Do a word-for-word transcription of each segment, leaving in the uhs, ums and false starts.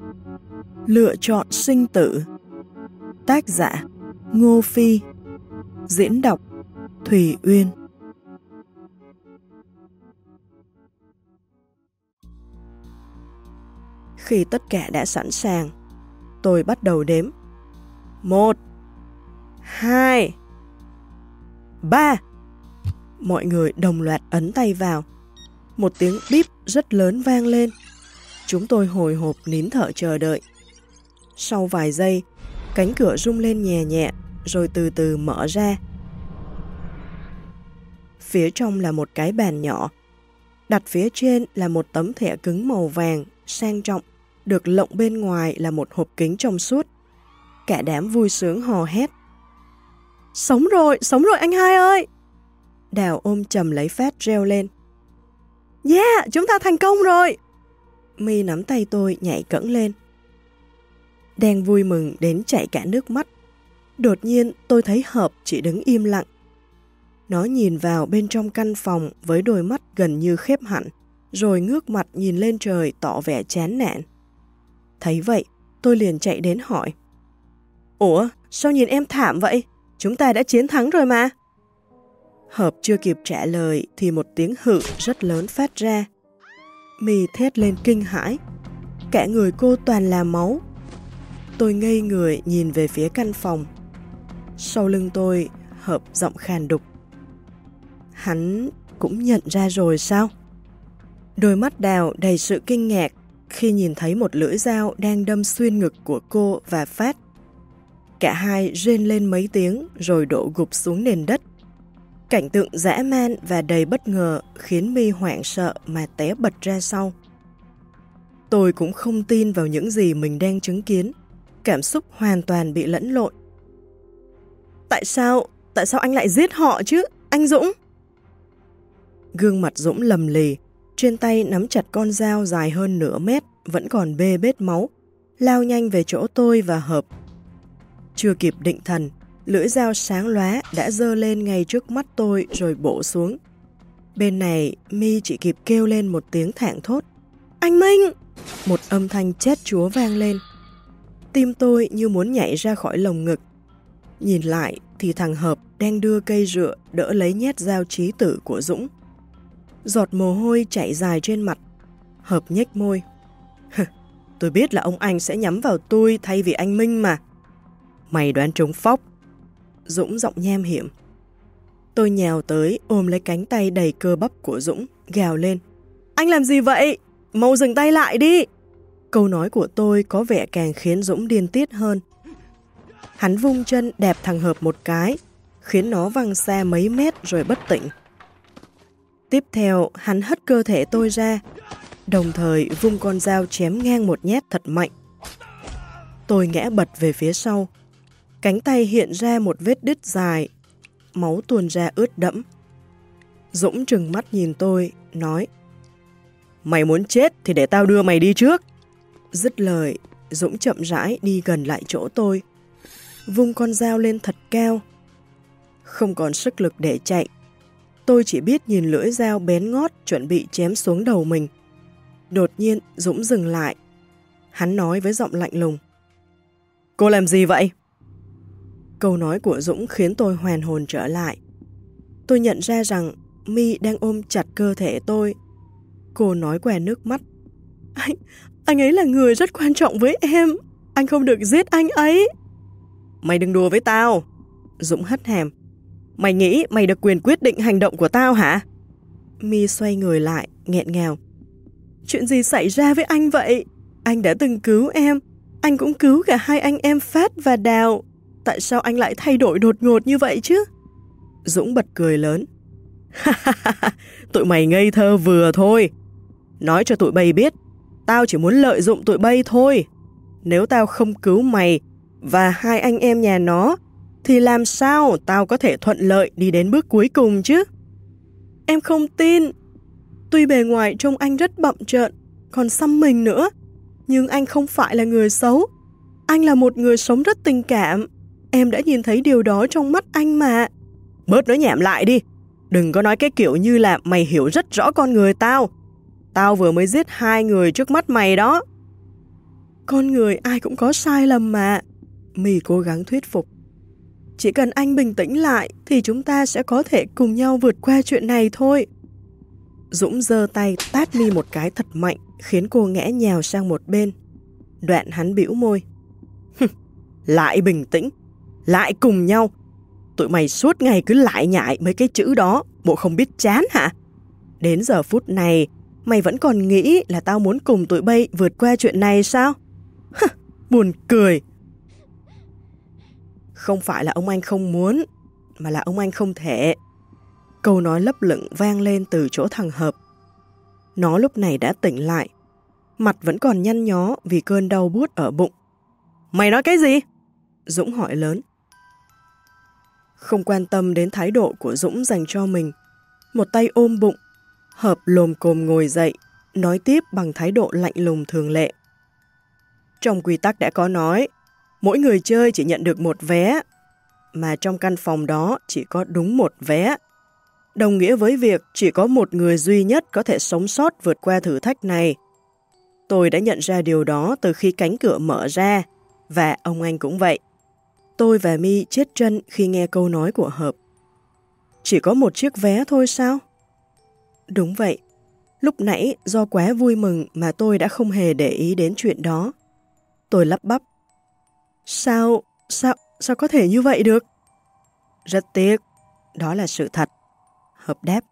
Lựa chọn sinh tử. Tác giả Ngô Phi. Diễn đọc Thùy Uyên. Khi tất cả đã sẵn sàng, tôi bắt đầu đếm. Một, hai, ba. Mọi người đồng loạt ấn tay vào. Một tiếng bíp rất lớn vang lên. Chúng tôi hồi hộp nín thở chờ đợi. Sau vài giây, cánh cửa rung lên nhẹ nhẹ, rồi từ từ mở ra. Phía trong là một cái bàn nhỏ. Đặt phía trên là một tấm thẻ cứng màu vàng, sang trọng, được lộng bên ngoài là một hộp kính trong suốt. Cả đám vui sướng hò hét. Sống rồi, sống rồi anh hai ơi! Đào ôm chầm lấy Phát reo lên. Yeah, chúng ta thành công rồi! My nắm tay tôi nhảy cẫng lên. Đang vui mừng đến chảy cả nước mắt. Đột nhiên tôi thấy Hợp chỉ đứng im lặng. Nó nhìn vào bên trong căn phòng với đôi mắt gần như khép hẳn, rồi ngước mặt nhìn lên trời tỏ vẻ chán nản. Thấy vậy, tôi liền chạy đến hỏi. Ủa, sao nhìn em thảm vậy? Chúng ta đã chiến thắng rồi mà. Hợp chưa kịp trả lời thì một tiếng hự rất lớn phát ra. My thét lên kinh hãi. Cả người cô toàn là máu. Tôi ngây người nhìn về phía căn phòng. Sau lưng tôi, Hợp giọng khàn đục. Hắn cũng nhận ra rồi sao? Đôi mắt Đào đầy sự kinh ngạc khi nhìn thấy một lưỡi dao đang đâm xuyên ngực của cô và Phát. Cả hai rên lên mấy tiếng rồi đổ gục xuống nền đất. Cảnh tượng dã man và đầy bất ngờ khiến My hoảng sợ mà té bật ra sau. Tôi cũng không tin vào những gì mình đang chứng kiến. Cảm xúc hoàn toàn bị lẫn lộn. Tại sao? Tại sao anh lại giết họ chứ? Anh Dũng? Gương mặt Dũng lầm lì, trên tay nắm chặt con dao dài hơn nửa mét, vẫn còn bê bết máu, lao nhanh về chỗ tôi và Hợp. Chưa kịp định thần, lưỡi dao sáng lóa đã giơ lên ngay trước mắt tôi rồi bổ xuống. Bên này, My chỉ kịp kêu lên một tiếng thảng thốt. Anh Minh! Một âm thanh chét chúa vang lên. Tim tôi như muốn nhảy ra khỏi lồng ngực. Nhìn lại thì thằng Hợp đang đưa cây rựa đỡ lấy nhát dao chí tử của Dũng. Giọt mồ hôi chảy dài trên mặt. Hợp nhếch môi. Tôi biết là ông anh sẽ nhắm vào tôi thay vì anh Minh mà. Mày đoán trúng phóc. Dũng giọng nham hiểm. Tôi nhào tới ôm lấy cánh tay đầy cơ bắp của Dũng, gào lên. Anh làm gì vậy? Mau dừng tay lại đi! Câu nói của tôi có vẻ càng khiến Dũng điên tiết hơn. Hắn vung chân đạp thằng Hợp một cái, khiến nó văng xa mấy mét rồi bất tỉnh. Tiếp theo, hắn hất cơ thể tôi ra, đồng thời vung con dao chém ngang một nhát thật mạnh. Tôi ngã bật về phía sau. Cánh tay hiện ra một vết đứt dài, máu tuôn ra ướt đẫm. Dũng trừng mắt nhìn tôi, nói. Mày muốn chết thì để tao đưa mày đi trước. Dứt lời, Dũng chậm rãi đi gần lại chỗ tôi, vung con dao lên thật cao. Không còn sức lực để chạy. Tôi chỉ biết nhìn lưỡi dao bén ngót chuẩn bị chém xuống đầu mình. Đột nhiên Dũng dừng lại. Hắn nói với giọng lạnh lùng. Cô làm gì vậy? Câu nói của Dũng khiến tôi hoàn hồn trở lại. Tôi nhận ra rằng My đang ôm chặt cơ thể tôi. Cô nói qua nước mắt. Anh, anh ấy là người rất quan trọng với em. Anh không được giết anh ấy. Mày đừng đùa với tao. Dũng hất hàm. Mày nghĩ mày được quyền quyết định hành động của tao hả? My xoay người lại, nghẹn ngào. Chuyện gì xảy ra với anh vậy? Anh đã từng cứu em. Anh cũng cứu cả hai anh em Phát và Đào. Tại sao anh lại thay đổi đột ngột như vậy chứ? Dũng bật cười lớn. Tụi mày ngây thơ vừa thôi. Nói cho tụi bay biết, tao chỉ muốn lợi dụng tụi bay thôi. Nếu tao không cứu mày và hai anh em nhà nó, thì làm sao tao có thể thuận lợi đi đến bước cuối cùng chứ? Em không tin. Tuy bề ngoài trông anh rất bậm trợn, còn xăm mình nữa, nhưng anh không phải là người xấu. Anh là một người sống rất tình cảm. Em đã nhìn thấy điều đó trong mắt anh mà. Bớt nói nhảm lại đi. Đừng có nói cái kiểu như là mày hiểu rất rõ con người tao. Tao vừa mới giết hai người trước mắt mày đó. Con người ai cũng có sai lầm mà. My cố gắng thuyết phục. Chỉ cần anh bình tĩnh lại thì chúng ta sẽ có thể cùng nhau vượt qua chuyện này thôi. Dũng giơ tay tát My một cái thật mạnh, khiến cô ngã nhào sang một bên. Đoạn hắn bĩu môi. Lại bình tĩnh, lại cùng nhau. Tụi mày suốt ngày cứ lại nhại mấy cái chữ đó, bộ không biết chán hả? Đến giờ phút này, mày vẫn còn nghĩ là tao muốn cùng tụi bay vượt qua chuyện này sao? Buồn cười. Không phải là ông anh không muốn, mà là ông anh không thể. Câu nói lấp lửng vang lên từ chỗ thằng Hợp. Nó lúc này đã tỉnh lại. Mặt vẫn còn nhăn nhó vì cơn đau buốt ở bụng. Mày nói cái gì? Dũng hỏi lớn. Không quan tâm đến thái độ của Dũng dành cho mình, một tay ôm bụng, Hợp lồm cồm ngồi dậy, nói tiếp bằng thái độ lạnh lùng thường lệ. Trong quy tắc đã có nói, mỗi người chơi chỉ nhận được một vé, mà trong căn phòng đó chỉ có đúng một vé. Đồng nghĩa với việc chỉ có một người duy nhất có thể sống sót vượt qua thử thách này. Tôi đã nhận ra điều đó từ khi cánh cửa mở ra, và ông anh cũng vậy. Tôi và My chết chân khi nghe câu nói của Hợp. Chỉ có một chiếc vé thôi sao? Đúng vậy. Lúc nãy do quá vui mừng mà tôi đã không hề để ý đến chuyện đó. Tôi lắp bắp. Sao, sao, sao có thể như vậy được? Rất tiếc, đó là sự thật. Hợp đáp.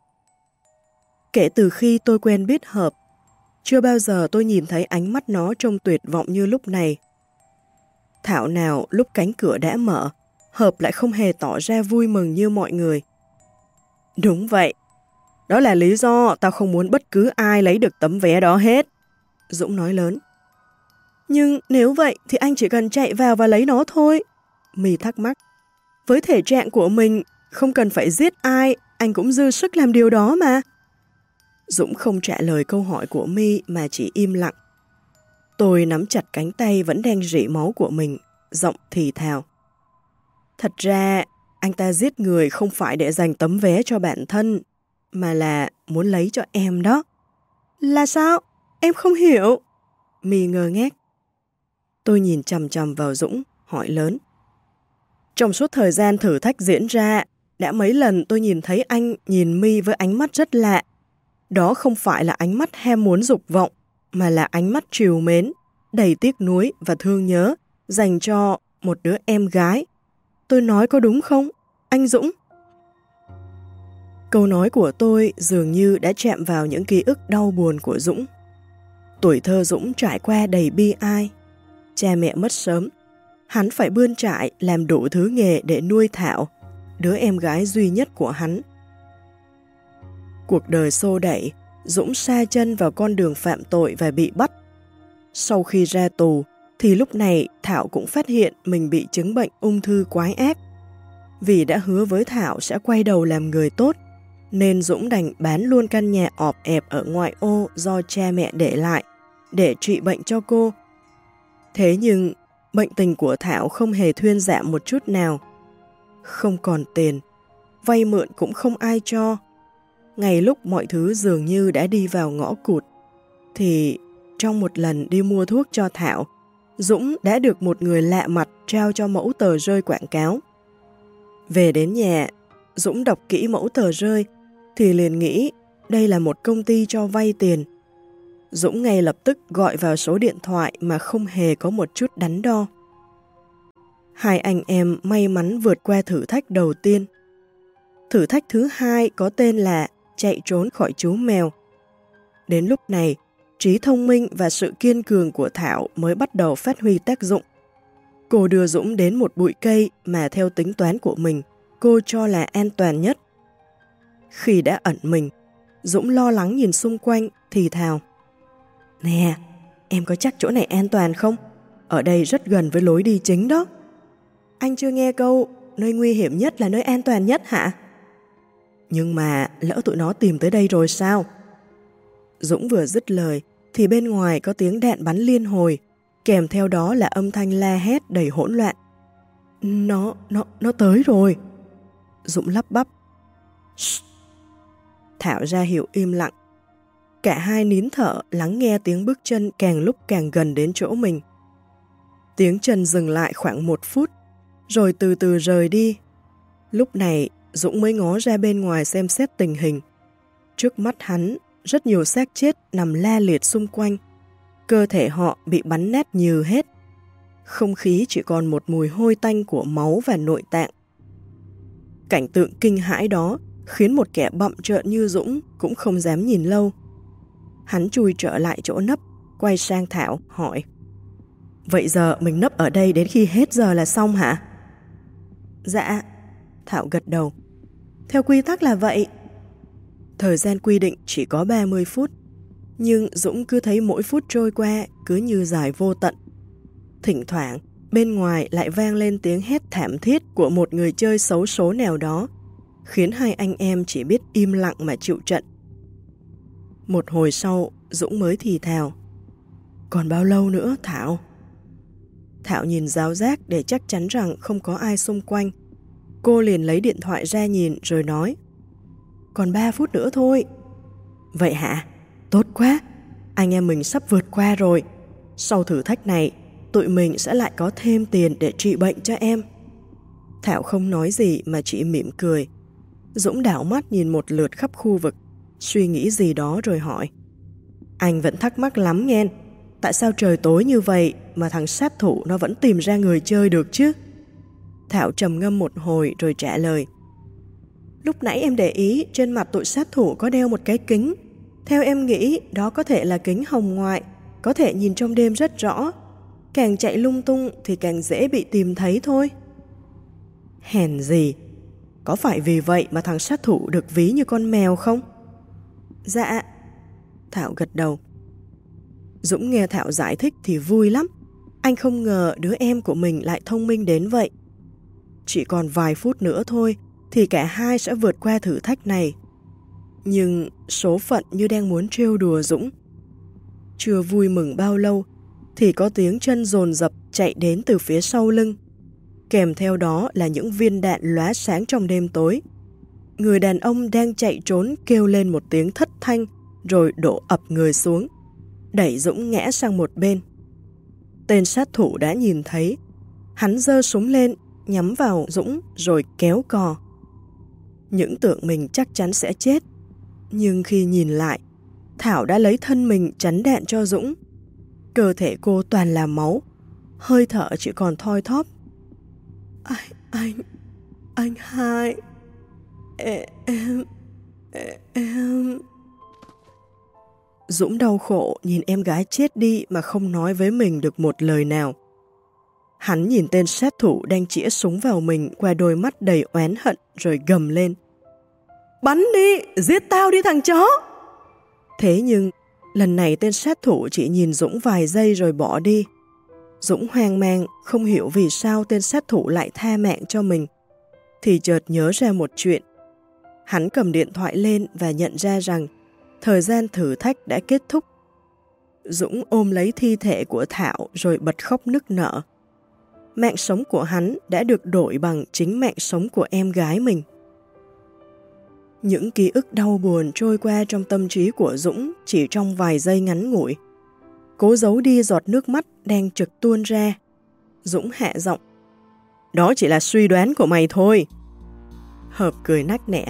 Kể từ khi tôi quen biết Hợp, chưa bao giờ tôi nhìn thấy ánh mắt nó trông tuyệt vọng như lúc này. Thảo nào lúc cánh cửa đã mở, Hợp lại không hề tỏ ra vui mừng như mọi người. Đúng vậy. Đó là lý do tao không muốn bất cứ ai lấy được tấm vé đó hết. Dũng nói lớn. Nhưng nếu vậy thì anh chỉ cần chạy vào và lấy nó thôi. My thắc mắc. Với thể trạng của mình, không cần phải giết ai, anh cũng dư sức làm điều đó mà. Dũng không trả lời câu hỏi của My mà chỉ im lặng. Tôi nắm chặt cánh tay vẫn đang rỉ máu của mình, giọng thì thào. Thật ra, anh ta giết người không phải để giành tấm vé cho bản thân, mà là muốn lấy cho em đó. Là sao? Em không hiểu. My ngơ ngác. Tôi nhìn chằm chằm vào Dũng, hỏi lớn. Trong suốt thời gian thử thách diễn ra, đã mấy lần tôi nhìn thấy anh nhìn My với ánh mắt rất lạ. Đó không phải là ánh mắt ham muốn dục vọng, mà là ánh mắt trìu mến, đầy tiếc nuối và thương nhớ dành cho một đứa em gái. Tôi nói có đúng không, anh Dũng? Câu nói của tôi dường như đã chạm vào những ký ức đau buồn của Dũng. Tuổi thơ Dũng trải qua đầy bi ai. Cha mẹ mất sớm, hắn phải bươn trải làm đủ thứ nghề để nuôi Thảo, đứa em gái duy nhất của hắn. Cuộc đời xô đẩy, Dũng sa chân vào con đường phạm tội và bị bắt. Sau khi ra tù, thì lúc này Thảo cũng phát hiện mình bị chứng bệnh ung thư quái ác. Vì đã hứa với Thảo sẽ quay đầu làm người tốt, nên Dũng đành bán luôn căn nhà ọp ẹp ở ngoại ô do cha mẹ để lại, để trị bệnh cho cô. Thế nhưng, bệnh tình của Thảo không hề thuyên giảm một chút nào. Không còn tiền, vay mượn cũng không ai cho. Ngay lúc mọi thứ dường như đã đi vào ngõ cụt, thì trong một lần đi mua thuốc cho Thảo, Dũng đã được một người lạ mặt trao cho mẫu tờ rơi quảng cáo. Về đến nhà, Dũng đọc kỹ mẫu tờ rơi thì liền nghĩ đây là một công ty cho vay tiền. Dũng ngay lập tức gọi vào số điện thoại mà không hề có một chút đắn đo. Hai anh em may mắn vượt qua thử thách đầu tiên. Thử thách thứ hai có tên là chạy trốn khỏi chú mèo. Đến lúc này, trí thông minh và sự kiên cường của Thảo mới bắt đầu phát huy tác dụng. Cô đưa Dũng đến một bụi cây mà theo tính toán của mình, cô cho là an toàn nhất. Khi đã ẩn mình, Dũng lo lắng nhìn xung quanh, thì thào. Nè, em có chắc chỗ này an toàn không? Ở đây rất gần với lối đi chính đó. Anh chưa nghe câu, nơi nguy hiểm nhất là nơi an toàn nhất hả? Nhưng mà lỡ tụi nó tìm tới đây rồi sao? Dũng vừa dứt lời, thì bên ngoài có tiếng đạn bắn liên hồi, kèm theo đó là âm thanh la hét đầy hỗn loạn. Nó, nó, nó tới rồi. Dũng lắp bắp. Shh. Thảo ra hiệu im lặng. Cả hai nín thở lắng nghe tiếng bước chân càng lúc càng gần đến chỗ mình. Tiếng chân dừng lại khoảng một phút, rồi từ từ rời đi. Lúc này, Dũng mới ngó ra bên ngoài xem xét tình hình. Trước mắt hắn, rất nhiều xác chết nằm la liệt xung quanh. Cơ thể họ bị bắn nát nhừ hết. Không khí chỉ còn một mùi hôi tanh của máu và nội tạng. Cảnh tượng kinh hãi đó khiến một kẻ bậm trợn như Dũng cũng không dám nhìn lâu. Hắn chui trở lại chỗ nấp, quay sang Thảo, hỏi: Vậy giờ mình nấp ở đây đến khi hết giờ là xong hả? Dạ, Thảo gật đầu. Theo quy tắc là vậy. Thời gian quy định chỉ có ba mươi phút, nhưng Dũng cứ thấy mỗi phút trôi qua cứ như dài vô tận. Thỉnh thoảng, bên ngoài lại vang lên tiếng hét thảm thiết của một người chơi xấu số nào đó, khiến hai anh em chỉ biết im lặng mà chịu trận. Một hồi sau, Dũng mới thì thào: Còn bao lâu nữa, Thảo? Thảo nhìn giáo giác để chắc chắn rằng không có ai xung quanh. Cô liền lấy điện thoại ra nhìn rồi nói: Còn ba phút nữa thôi. Vậy hả? Tốt quá, anh em mình sắp vượt qua rồi. Sau thử thách này, tụi mình sẽ lại có thêm tiền để trị bệnh cho em. Thảo không nói gì mà chỉ mỉm cười. Dũng đảo mắt nhìn một lượt khắp khu vực, suy nghĩ gì đó rồi hỏi: Anh vẫn thắc mắc lắm nghe, tại sao trời tối như vậy mà thằng sát thủ nó vẫn tìm ra người chơi được chứ? Thảo trầm ngâm một hồi rồi trả lời: Lúc nãy em để ý trên mặt tụi sát thủ có đeo một cái kính. Theo em nghĩ đó có thể là kính hồng ngoại, có thể nhìn trong đêm rất rõ. Càng chạy lung tung thì càng dễ bị tìm thấy thôi. Hèn gì, có phải vì vậy mà thằng sát thủ được ví như con mèo không? Dạ, Thảo gật đầu. Dũng nghe Thảo giải thích thì vui lắm. Anh không ngờ đứa em của mình lại thông minh đến vậy. Chỉ còn vài phút nữa thôi thì cả hai sẽ vượt qua thử thách này. Nhưng số phận như đang muốn trêu đùa Dũng. Chưa vui mừng bao lâu thì có tiếng chân dồn dập chạy đến từ phía sau lưng. Kèm theo đó là những viên đạn lóa sáng trong đêm tối. Người đàn ông đang chạy trốn kêu lên một tiếng thất thanh rồi đổ ập người xuống, đẩy Dũng ngã sang một bên. Tên sát thủ đã nhìn thấy. Hắn giơ súng lên, nhắm vào Dũng rồi kéo cò. Những tưởng mình chắc chắn sẽ chết. Nhưng khi nhìn lại, Thảo đã lấy thân mình chắn đạn cho Dũng. Cơ thể cô toàn là máu, hơi thở chỉ còn thoi thóp. Anh, anh, anh hai, em, em, em... Dũng đau khổ nhìn em gái chết đi mà không nói với mình được một lời nào. Hắn nhìn tên sát thủ đang chĩa súng vào mình qua đôi mắt đầy oán hận rồi gầm lên: Bắn đi, giết tao đi thằng chó! Thế nhưng, lần này tên sát thủ chỉ nhìn Dũng vài giây rồi bỏ đi. Dũng hoang mang, không hiểu vì sao tên sát thủ lại tha mạng cho mình. Thì chợt nhớ ra một chuyện. Hắn cầm điện thoại lên và nhận ra rằng thời gian thử thách đã kết thúc. Dũng ôm lấy thi thể của Thảo rồi bật khóc nức nở. Mạng sống của hắn đã được đổi bằng chính mạng sống của em gái mình. Những ký ức đau buồn trôi qua trong tâm trí của Dũng chỉ trong vài giây ngắn ngủi. Cố giấu đi giọt nước mắt đang trực tuôn ra. Dũng hạ giọng: Đó chỉ là suy đoán của mày thôi. Hợp cười nắc nẻ: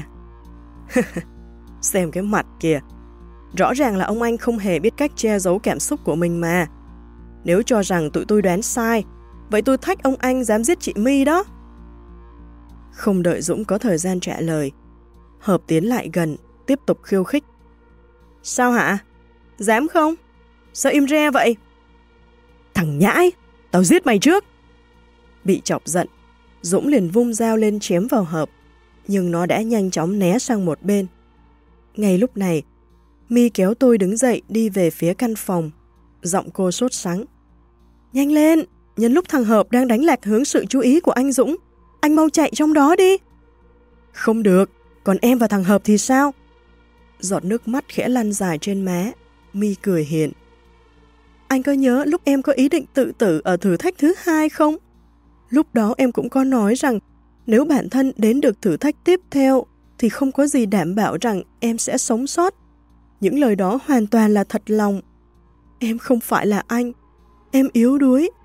Xem cái mặt kìa, rõ ràng là ông anh không hề biết cách che giấu cảm xúc của mình mà. Nếu cho rằng tụi tôi đoán sai, vậy tôi thách ông anh dám giết chị My đó. Không đợi Dũng có thời gian trả lời, Hợp tiến lại gần, tiếp tục khiêu khích: Sao hả? Dám không? Sao im re vậy? Thằng nhãi, tao giết mày trước. Bị chọc giận, Dũng liền vung dao lên chém vào Hợp, nhưng nó đã nhanh chóng né sang một bên. Ngay lúc này, My kéo tôi đứng dậy đi về phía căn phòng. Giọng cô sốt sắng: Nhanh lên, nhân lúc thằng Hợp đang đánh lạc hướng sự chú ý của anh Dũng, anh mau chạy trong đó đi. Không được, còn em và thằng Hợp thì sao? Giọt nước mắt khẽ lăn dài trên má. My cười hiền: Anh có nhớ lúc em có ý định tự tử ở thử thách thứ hai không? Lúc đó em cũng có nói rằng nếu bản thân đến được thử thách tiếp theo thì không có gì đảm bảo rằng em sẽ sống sót. Những lời đó hoàn toàn là thật lòng. Em không phải là anh. Em yếu đuối.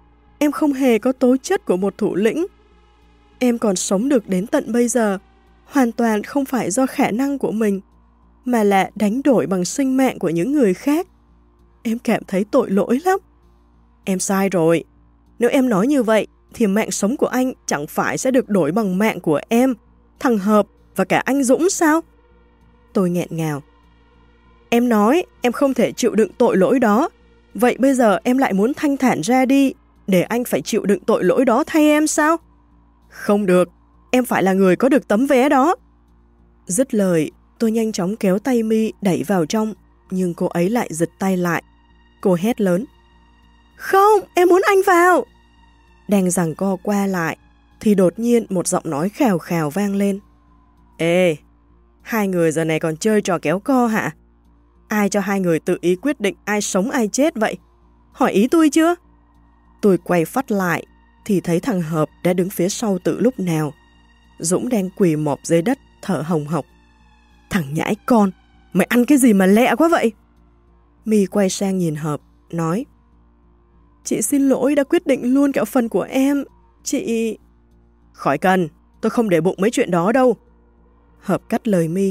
em không hề có tố chất của một thủ lĩnh. Em còn sống được đến tận bây giờ, hoàn toàn không phải do khả năng của mình, mà là đánh đổi bằng sinh mạng của những người khác. Em cảm thấy tội lỗi lắm. Em sai rồi. Nếu em nói như vậy, thì mạng sống của anh chẳng phải sẽ được đổi bằng mạng của em, thằng Hợp và cả anh Dũng sao? Tôi nghẹn ngào. Em nói em không thể chịu đựng tội lỗi đó. Vậy bây giờ em lại muốn thanh thản ra đi, để anh phải chịu đựng tội lỗi đó thay em sao? Không được, em phải là người có được tấm vé đó. Dứt lời, tôi nhanh chóng kéo tay My đẩy vào trong, nhưng cô ấy lại giật tay lại. Cô hét lớn. Không, em muốn anh vào. Đang giằng co qua lại, thì đột nhiên một giọng nói khào khào vang lên. Ê, hai người giờ này còn chơi trò kéo co hả? Ai cho hai người tự ý quyết định ai sống ai chết vậy? Hỏi ý tôi chưa? Tôi quay phát lại, thì thấy thằng Hợp đã đứng phía sau từ lúc nào. Dũng đang quỳ mọp dưới đất, thở hồng hộc. Thằng nhãi con, mày ăn cái gì mà lẹ quá vậy? My quay sang nhìn Hợp, nói. Chị xin lỗi đã quyết định luôn cả phần của em. Chị... Khỏi cần, tôi không để bụng mấy chuyện đó đâu. Hợp cắt lời My.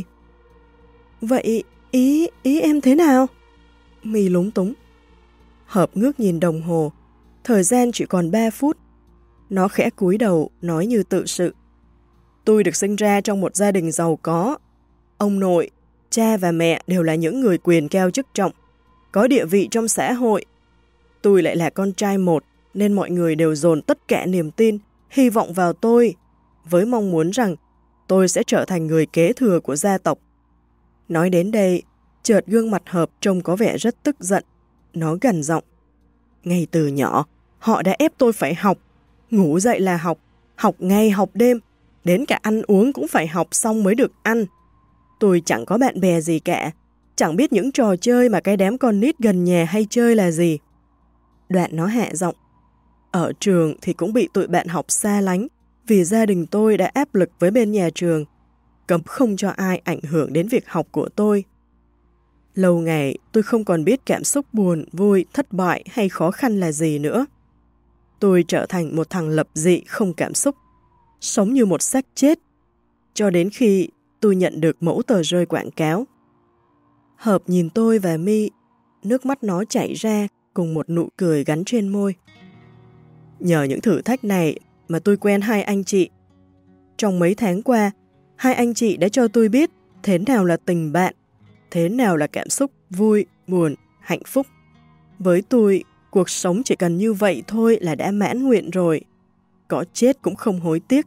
Vậy ý, ý em thế nào? My lúng túng. Hợp ngước nhìn đồng hồ, thời gian chỉ còn ba phút. Nó khẽ cúi đầu, nói như tự sự. Tôi được sinh ra trong một gia đình giàu có. Ông nội, cha và mẹ đều là những người quyền cao chức trọng, có địa vị trong xã hội. Tôi lại là con trai một, nên mọi người đều dồn tất cả niềm tin, hy vọng vào tôi, với mong muốn rằng tôi sẽ trở thành người kế thừa của gia tộc. Nói đến đây, chợt gương mặt Hợp trông có vẻ rất tức giận. Nó gằn giọng. Ngay từ nhỏ, họ đã ép tôi phải học. Ngủ dậy là học, học ngày học đêm, đến cả ăn uống cũng phải học xong mới được ăn. Tôi chẳng có bạn bè gì cả, chẳng biết những trò chơi mà cái đám con nít gần nhà hay chơi là gì. Đoạn nó hạ giọng. Ở trường thì cũng bị tụi bạn học xa lánh, vì gia đình tôi đã áp lực với bên nhà trường, cấm không cho ai ảnh hưởng đến việc học của tôi. Lâu ngày tôi không còn biết cảm xúc buồn, vui, thất bại hay khó khăn là gì nữa. Tôi trở thành một thằng lập dị không cảm xúc, sống như một xác chết, cho đến khi tôi nhận được mẫu tờ rơi quảng cáo. Hợp nhìn tôi và My, nước mắt nó chảy ra cùng một nụ cười gắn trên môi. Nhờ những thử thách này mà tôi quen hai anh chị. Trong mấy tháng qua, hai anh chị đã cho tôi biết thế nào là tình bạn, thế nào là cảm xúc vui, buồn, hạnh phúc. Với tôi, cuộc sống chỉ cần như vậy thôi là đã mãn nguyện rồi. Có chết cũng không hối tiếc.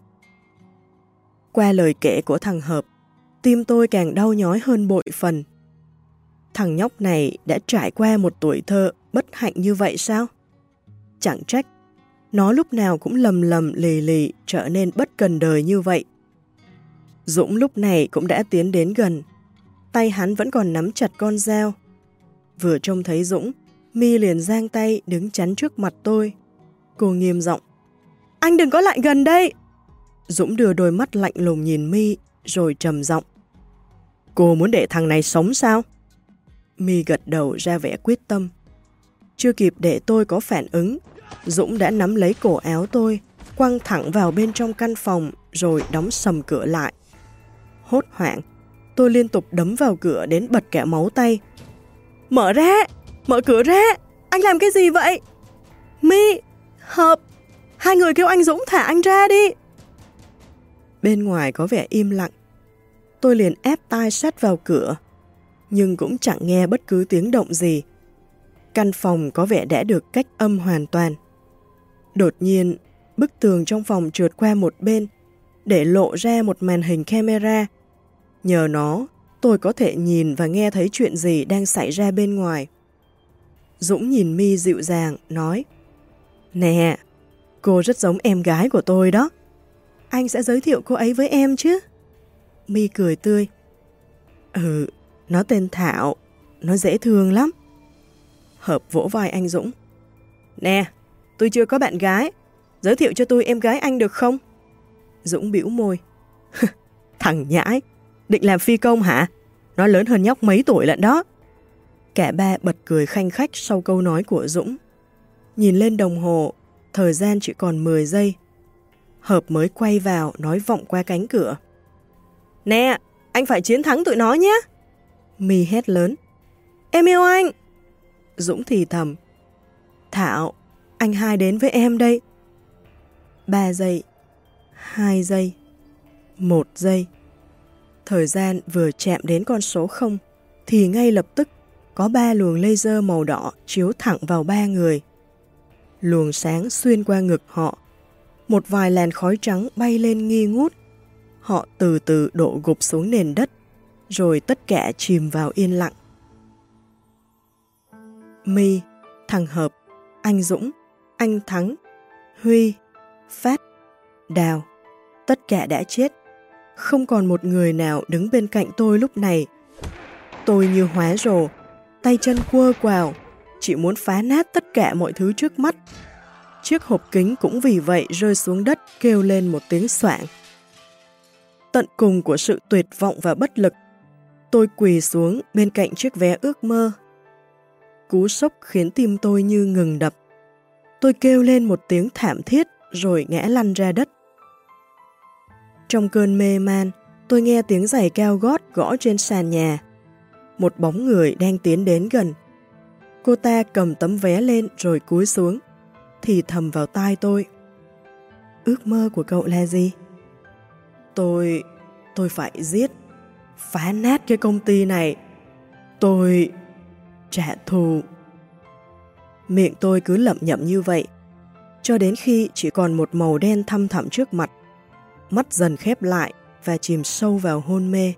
Qua lời kể của thằng Hợp, tim tôi càng đau nhói hơn bội phần. Thằng nhóc này đã trải qua một tuổi thơ bất hạnh như vậy sao? Chẳng trách, nó lúc nào cũng lầm lầm lì lì trở nên bất cần đời như vậy. Dũng lúc này cũng đã tiến đến gần, tay hắn vẫn còn nắm chặt con dao. Vừa trông thấy Dũng, My liền giang tay đứng chắn trước mặt tôi. Cô nghiêm giọng. Anh đừng có lại gần đây! Dũng đưa đôi mắt lạnh lùng nhìn My, rồi trầm giọng. Cô muốn để thằng này sống sao? My gật đầu ra vẻ quyết tâm. Chưa kịp để tôi có phản ứng, Dũng đã nắm lấy cổ áo tôi, quăng thẳng vào bên trong căn phòng, rồi đóng sầm cửa lại. Hốt hoảng, tôi liên tục đấm vào cửa đến bật cả máu tay. Mở ra! Mở cửa ra! Anh làm cái gì vậy? My! Hợp! Hai người kêu anh Dũng thả anh ra đi! Bên ngoài có vẻ im lặng. Tôi liền ép tai sát vào cửa, nhưng cũng chẳng nghe bất cứ tiếng động gì. Căn phòng có vẻ đã được cách âm hoàn toàn. Đột nhiên, bức tường trong phòng trượt qua một bên, để lộ ra một màn hình camera. Nhờ nó, tôi có thể nhìn và nghe thấy chuyện gì đang xảy ra bên ngoài. Dũng nhìn My dịu dàng, nói. Nè, cô rất giống em gái của tôi đó. Anh sẽ giới thiệu cô ấy với em chứ? My cười tươi. Ừ, nó tên Thảo, nó dễ thương lắm. Hợp vỗ vai anh Dũng. Nè, tôi chưa có bạn gái, giới thiệu cho tôi em gái anh được không? Dũng bĩu môi. Thằng nhãi, định làm phi công hả? Nó lớn hơn nhóc mấy tuổi lận đó. Cả ba bật cười khanh khách sau câu nói của Dũng. Nhìn lên đồng hồ, thời gian chỉ còn mười giây. Hợp mới quay vào nói vọng qua cánh cửa. Nè, anh phải chiến thắng tụi nó nhé. My hét lớn. Em yêu anh. Dũng thì thầm. Thảo, anh hai đến với em đây. Ba giây, hai giây, một giây. Thời gian vừa chạm đến con số không, thì ngay lập tức có ba luồng laser màu đỏ chiếu thẳng vào ba người. Luồng sáng xuyên qua ngực họ. Một vài làn khói trắng bay lên nghi ngút. Họ từ từ đổ gục xuống nền đất, rồi tất cả chìm vào yên lặng. My, thằng Hợp, anh Dũng, anh Thắng, Huy, Phát, Đào, tất cả đã chết. Không còn một người nào đứng bên cạnh tôi lúc này. Tôi như hóa rồ, tay chân quơ quào, chỉ muốn phá nát tất cả mọi thứ trước mắt. Chiếc hộp kính cũng vì vậy rơi xuống đất kêu lên một tiếng xoảng. Tận cùng của sự tuyệt vọng và bất lực, tôi quỳ xuống bên cạnh chiếc vé ước mơ. Cú sốc khiến tim tôi như ngừng đập. Tôi kêu lên một tiếng thảm thiết rồi ngã lăn ra đất. Trong cơn mê man, tôi nghe tiếng giày cao gót gõ trên sàn nhà. Một bóng người đang tiến đến gần. Cô ta cầm tấm vé lên rồi cúi xuống, thì thầm vào tai tôi. Ước mơ của cậu là gì? Tôi... tôi phải giết, phá nát cái công ty này. Tôi... trả thù. Miệng tôi cứ lẩm nhẩm như vậy, cho đến khi chỉ còn một màu đen thăm thẳm trước mặt. Mắt dần khép lại và chìm sâu vào hôn mê.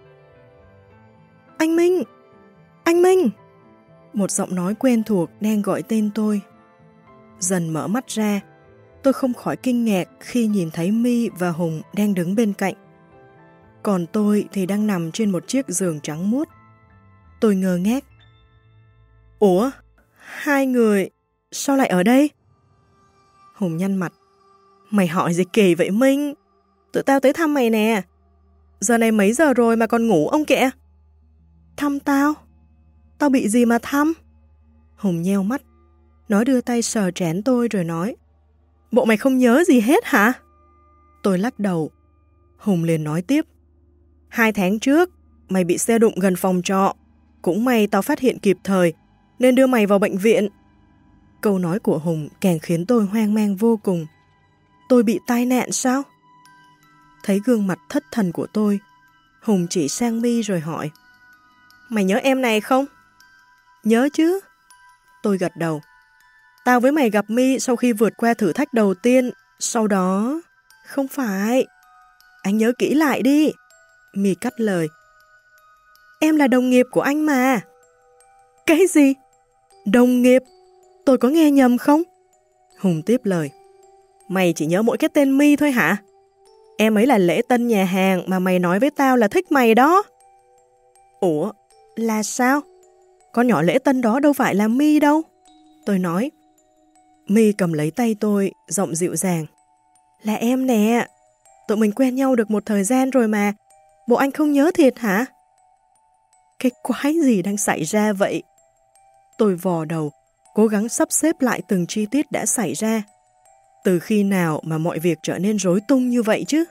Anh Minh! Anh Minh! Một giọng nói quen thuộc đang gọi tên tôi. Dần mở mắt ra, tôi không khỏi kinh ngạc khi nhìn thấy My và Hùng đang đứng bên cạnh. Còn tôi thì đang nằm trên một chiếc giường trắng muốt. Tôi ngơ ngác. Ủa? Hai người... sao lại ở đây? Hùng nhăn mặt. Mày hỏi gì kỳ vậy Minh? Tụi tao tới thăm mày nè. Giờ này mấy giờ rồi mà còn ngủ ông kìa? Thăm tao? Tao bị gì mà thăm? Hùng nheo mắt. Nó đưa tay sờ trán tôi rồi nói. Bộ mày không nhớ gì hết hả? Tôi lắc đầu. Hùng liền nói tiếp. Hai tháng trước, mày bị xe đụng gần phòng trọ. Cũng may tao phát hiện kịp thời, nên đưa mày vào bệnh viện. Câu nói của Hùng càng khiến tôi hoang mang vô cùng. Tôi bị tai nạn sao? Thấy gương mặt thất thần của tôi, Hùng chỉ sang My rồi hỏi. Mày nhớ em này không? Nhớ chứ. Tôi gật đầu. Tao với mày gặp My sau khi vượt qua thử thách đầu tiên, sau đó... Không phải. Anh nhớ kỹ lại đi. My cắt lời. Em là đồng nghiệp của anh mà. Cái gì? Đồng nghiệp? Tôi có nghe nhầm không? Hùng tiếp lời. Mày chỉ nhớ mỗi cái tên My thôi hả? Em ấy là lễ tân nhà hàng mà mày nói với tao là thích mày đó. Ủa? Là sao? Con nhỏ lễ tân đó đâu phải là My đâu. Tôi nói. My cầm lấy tay tôi, giọng dịu dàng. Là em nè. Tụi mình quen nhau được một thời gian rồi mà. Bộ anh không nhớ thiệt hả? Cái quái gì đang xảy ra vậy? Tôi vò đầu, cố gắng sắp xếp lại từng chi tiết đã xảy ra. Từ khi nào mà mọi việc trở nên rối tung như vậy chứ?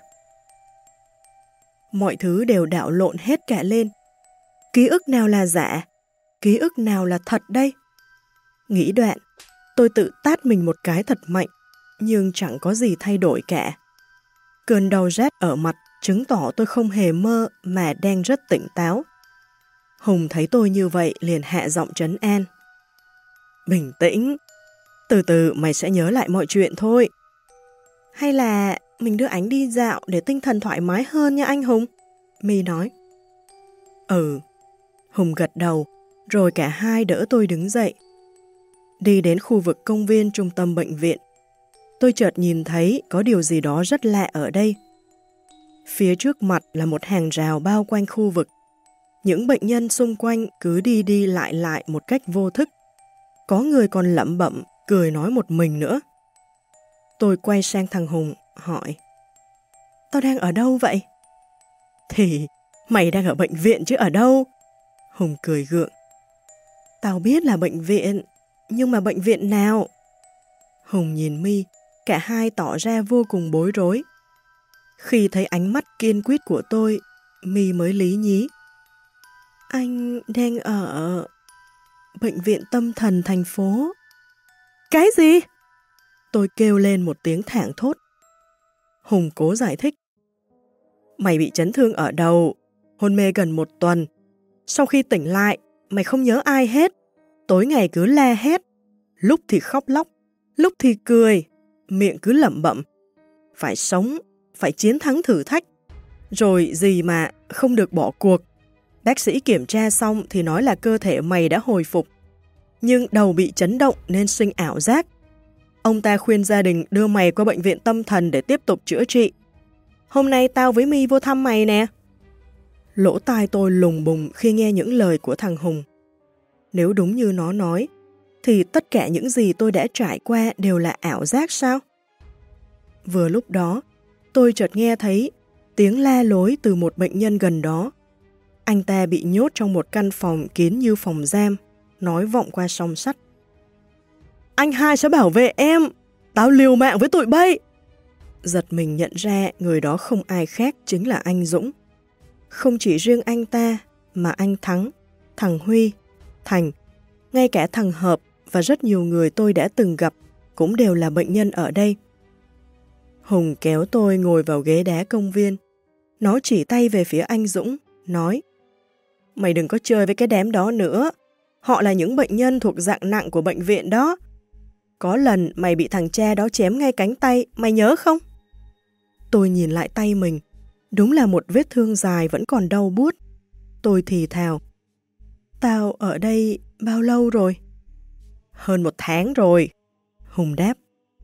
Mọi thứ đều đảo lộn hết cả lên. Ký ức nào là giả? Ký ức nào là thật đây? Nghĩ đoạn, tôi tự tát mình một cái thật mạnh, nhưng chẳng có gì thay đổi cả. Cơn đau rát ở mặt chứng tỏ tôi không hề mơ mà đang rất tỉnh táo. Hùng thấy tôi như vậy liền hạ giọng trấn an. Bình tĩnh, từ từ mày sẽ nhớ lại mọi chuyện thôi. Hay là mình đưa Ánh đi dạo để tinh thần thoải mái hơn nha anh Hùng? My nói. Ừ. Hùng gật đầu, rồi cả hai đỡ tôi đứng dậy. Đi đến khu vực công viên trung tâm bệnh viện. Tôi chợt nhìn thấy có điều gì đó rất lạ ở đây. Phía trước mặt là một hàng rào bao quanh khu vực. Những bệnh nhân xung quanh cứ đi đi lại lại một cách vô thức. Có người còn lẩm bẩm, cười nói một mình nữa. Tôi quay sang thằng Hùng, hỏi. Tao đang ở đâu vậy? Thì mày đang ở bệnh viện chứ ở đâu? Hùng cười gượng. Tao biết là bệnh viện, nhưng mà bệnh viện nào? Hùng nhìn My, cả hai tỏ ra vô cùng bối rối. Khi thấy ánh mắt kiên quyết của tôi, My mới lý nhí. Anh đang ở bệnh viện tâm thần thành phố. Cái gì? Tôi kêu lên một tiếng thảng thốt. Hùng cố giải thích. Mày bị chấn thương ở đầu, hôn mê gần một tuần. Sau khi tỉnh lại, mày không nhớ ai hết. Tối ngày cứ la hét, lúc thì khóc lóc, lúc thì cười, miệng cứ lẩm bẩm. Phải sống, phải chiến thắng thử thách. Rồi gì mà không được bỏ cuộc. Bác sĩ kiểm tra xong thì nói là cơ thể mày đã hồi phục. Nhưng đầu bị chấn động nên sinh ảo giác. Ông ta khuyên gia đình đưa mày qua bệnh viện tâm thần để tiếp tục chữa trị. Hôm nay tao với My vô thăm mày nè. Lỗ tai tôi lùng bùng khi nghe những lời của thằng Hùng. Nếu đúng như nó nói, thì tất cả những gì tôi đã trải qua đều là ảo giác sao? Vừa lúc đó, tôi chợt nghe thấy tiếng la lối từ một bệnh nhân gần đó. Anh ta bị nhốt trong một căn phòng kín như phòng giam, nói vọng qua song sắt. Anh hai sẽ bảo vệ em, tao liều mạng với tụi bay. Giật mình nhận ra người đó không ai khác chính là anh Dũng. Không chỉ riêng anh ta, mà anh Thắng, thằng Huy, Thành, ngay cả thằng Hợp và rất nhiều người tôi đã từng gặp cũng đều là bệnh nhân ở đây. Hùng kéo tôi ngồi vào ghế đá công viên. Nó chỉ tay về phía anh Dũng, nói: Mày đừng có chơi với cái đám đó nữa. Họ là những bệnh nhân thuộc dạng nặng của bệnh viện đó. Có lần mày bị thằng cha đó chém ngay cánh tay, mày nhớ không? Tôi nhìn lại tay mình. Đúng là một vết thương dài vẫn còn đau buốt. Tôi thì thào: Tao ở đây bao lâu rồi? Hơn một tháng rồi. Hùng đáp.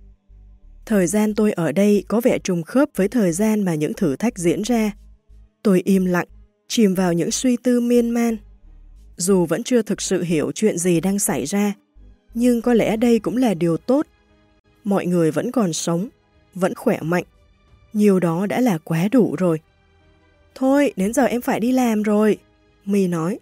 Thời gian tôi ở đây có vẻ trùng khớp với thời gian mà những thử thách diễn ra. Tôi im lặng, chìm vào những suy tư miên man. Dù vẫn chưa thực sự hiểu chuyện gì đang xảy ra, nhưng có lẽ đây cũng là điều tốt. Mọi người vẫn còn sống, vẫn khỏe mạnh. Nhiều đó đã là quá đủ rồi. Thôi, đến giờ em phải đi làm rồi, My nói.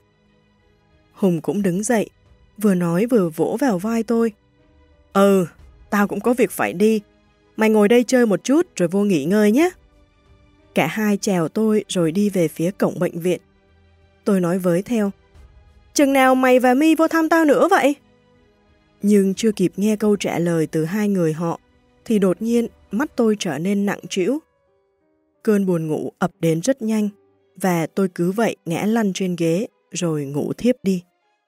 Hùng cũng đứng dậy, vừa nói vừa vỗ vào vai tôi. Ừ, tao cũng có việc phải đi. Mày ngồi đây chơi một chút rồi vô nghỉ ngơi nhé. Cả hai chào tôi rồi đi về phía cổng bệnh viện. Tôi nói với theo. Chừng nào mày và My vô thăm tao nữa vậy? Nhưng chưa kịp nghe câu trả lời từ hai người họ, thì đột nhiên mắt tôi trở nên nặng trĩu. Cơn buồn ngủ ập đến rất nhanh, và tôi cứ vậy ngã lăn trên ghế rồi ngủ thiếp đi.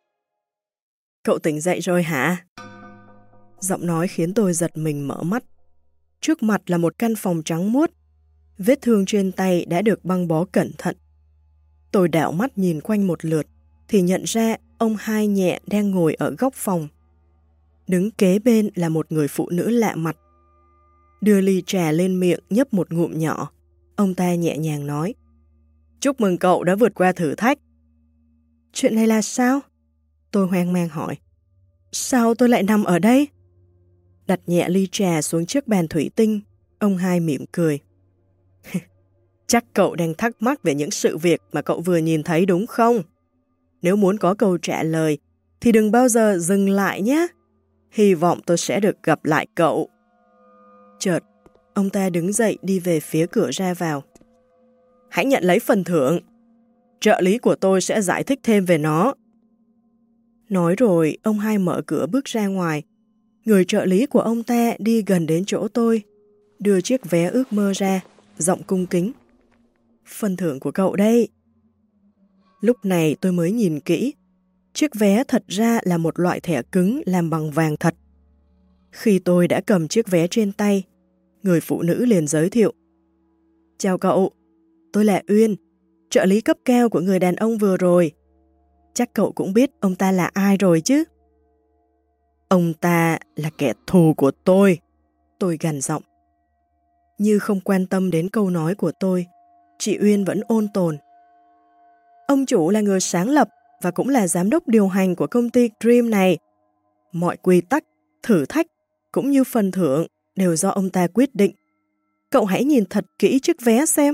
Cậu tỉnh dậy rồi hả? Giọng nói khiến tôi giật mình mở mắt. Trước mặt là một căn phòng trắng muốt. Vết thương trên tay đã được băng bó cẩn thận. Tôi đảo mắt nhìn quanh một lượt, thì nhận ra ông Hai Nhẹ đang ngồi ở góc phòng. Đứng kế bên là một người phụ nữ lạ mặt. Đưa ly trà lên miệng nhấp một ngụm nhỏ. Ông ta nhẹ nhàng nói: Chúc mừng cậu đã vượt qua thử thách. Chuyện này là sao? Tôi hoang mang hỏi. Sao tôi lại nằm ở đây? Đặt nhẹ ly trà xuống chiếc bàn thủy tinh, ông Hai mỉm cười. Chắc cậu đang thắc mắc về những sự việc mà cậu vừa nhìn thấy đúng không? Nếu muốn có câu trả lời, thì đừng bao giờ dừng lại nhé. Hy vọng tôi sẽ được gặp lại cậu. Chợt, ông ta đứng dậy đi về phía cửa ra vào. Hãy nhận lấy phần thưởng. Trợ lý của tôi sẽ giải thích thêm về nó. Nói rồi, ông Hai mở cửa bước ra ngoài. Người trợ lý của ông ta đi gần đến chỗ tôi, đưa chiếc vé ước mơ ra, giọng cung kính. Phần thưởng của cậu đây. Lúc này tôi mới nhìn kỹ. Chiếc vé thật ra là một loại thẻ cứng làm bằng vàng thật. Khi tôi đã cầm chiếc vé trên tay, người phụ nữ liền giới thiệu. Chào cậu, tôi là Uyên, trợ lý cấp cao của người đàn ông vừa rồi. Chắc cậu cũng biết ông ta là ai rồi chứ? Ông ta là kẻ thù của tôi, tôi gằn giọng. Như không quan tâm đến câu nói của tôi, chị Uyên vẫn ôn tồn. Ông chủ là người sáng lập và cũng là giám đốc điều hành của công ty Dream này. Mọi quy tắc, thử thách cũng như phần thưởng đều do ông ta quyết định. Cậu hãy nhìn thật kỹ chiếc vé xem.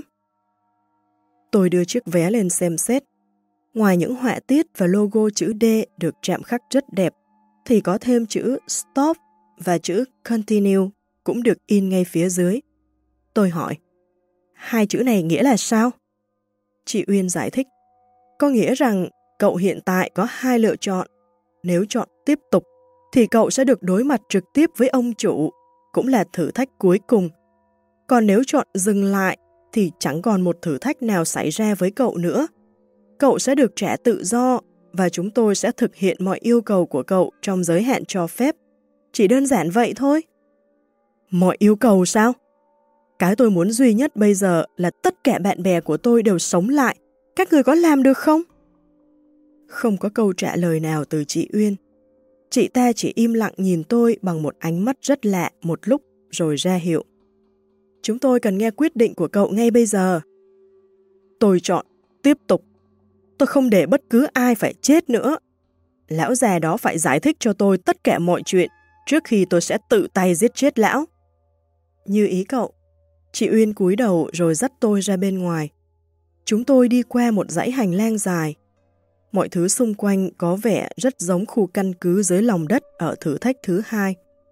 Tôi đưa chiếc vé lên xem xét. Ngoài những họa tiết và logo chữ D được chạm khắc rất đẹp, thì có thêm chữ Stop và chữ Continue cũng được in ngay phía dưới. Tôi hỏi, hai chữ này nghĩa là sao? Chị Uyên giải thích, có nghĩa rằng cậu hiện tại có hai lựa chọn. Nếu chọn tiếp tục, thì cậu sẽ được đối mặt trực tiếp với ông chủ, cũng là thử thách cuối cùng. Còn nếu chọn dừng lại, thì chẳng còn một thử thách nào xảy ra với cậu nữa. Cậu sẽ được trả tự do, và chúng tôi sẽ thực hiện mọi yêu cầu của cậu trong giới hạn cho phép. Chỉ đơn giản vậy thôi. Mọi yêu cầu sao? Cái tôi muốn duy nhất bây giờ là tất cả bạn bè của tôi đều sống lại. Các người có làm được không? Không có câu trả lời nào từ chị Uyên. Chị ta chỉ im lặng nhìn tôi bằng một ánh mắt rất lạ một lúc rồi ra hiệu. Chúng tôi cần nghe quyết định của cậu ngay bây giờ. Tôi chọn tiếp tục. Tôi không để bất cứ ai phải chết nữa. Lão già đó phải giải thích cho tôi tất cả mọi chuyện trước khi tôi sẽ tự tay giết chết lão. Như ý cậu. Chị Uyên cúi đầu rồi dắt tôi ra bên ngoài. Chúng tôi đi qua một dãy hành lang dài. Mọi thứ xung quanh có vẻ rất giống khu căn cứ dưới lòng đất ở thử thách thứ hai.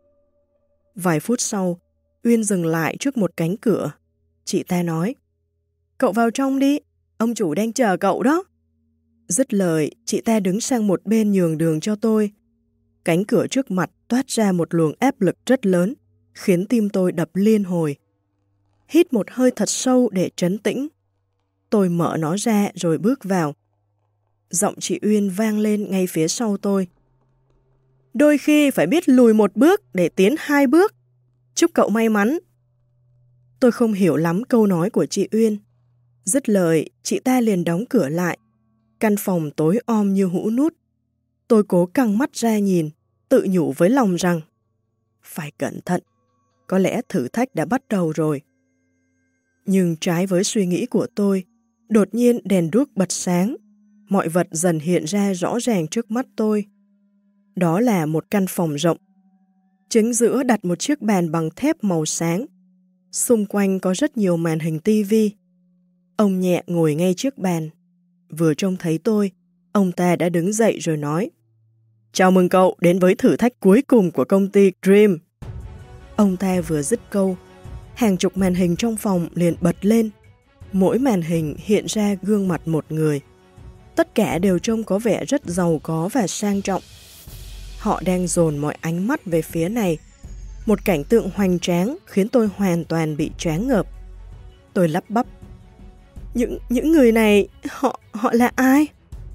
Vài phút sau, Uyên dừng lại trước một cánh cửa. Chị ta nói, cậu vào trong đi, ông chủ đang chờ cậu đó. Dứt lời, chị ta đứng sang một bên nhường đường cho tôi. Cánh cửa trước mặt toát ra một luồng áp lực rất lớn, khiến tim tôi đập liên hồi. Hít một hơi thật sâu để trấn tĩnh. Tôi mở nó ra rồi bước vào. Giọng chị Uyên vang lên ngay phía sau tôi. Đôi khi phải biết lùi một bước để tiến hai bước. Chúc cậu may mắn. Tôi không hiểu lắm câu nói của chị Uyên. Dứt lời, chị ta liền đóng cửa lại. Căn phòng tối om như hũ nút. Tôi cố căng mắt ra nhìn, tự nhủ với lòng rằng phải cẩn thận, có lẽ thử thách đã bắt đầu rồi. Nhưng trái với suy nghĩ của tôi, đột nhiên đèn đuốc bật sáng, mọi vật dần hiện ra rõ ràng trước mắt tôi. Đó là một căn phòng rộng. Chính giữa đặt một chiếc bàn bằng thép màu sáng. Xung quanh có rất nhiều màn hình tivi. Ông nhẹ ngồi ngay trước bàn. Vừa trông thấy tôi, ông ta đã đứng dậy rồi nói, chào mừng cậu đến với thử thách cuối cùng của công ty Dream. Ông ta vừa dứt câu, hàng chục màn hình trong phòng liền bật lên. Mỗi màn hình hiện ra gương mặt một người. Tất cả đều trông có vẻ rất giàu có và sang trọng. Họ đang dồn mọi ánh mắt về phía này. Một cảnh tượng hoành tráng khiến tôi hoàn toàn bị choáng ngợp. Tôi lắp bắp. Những, những người này, họ, họ là ai?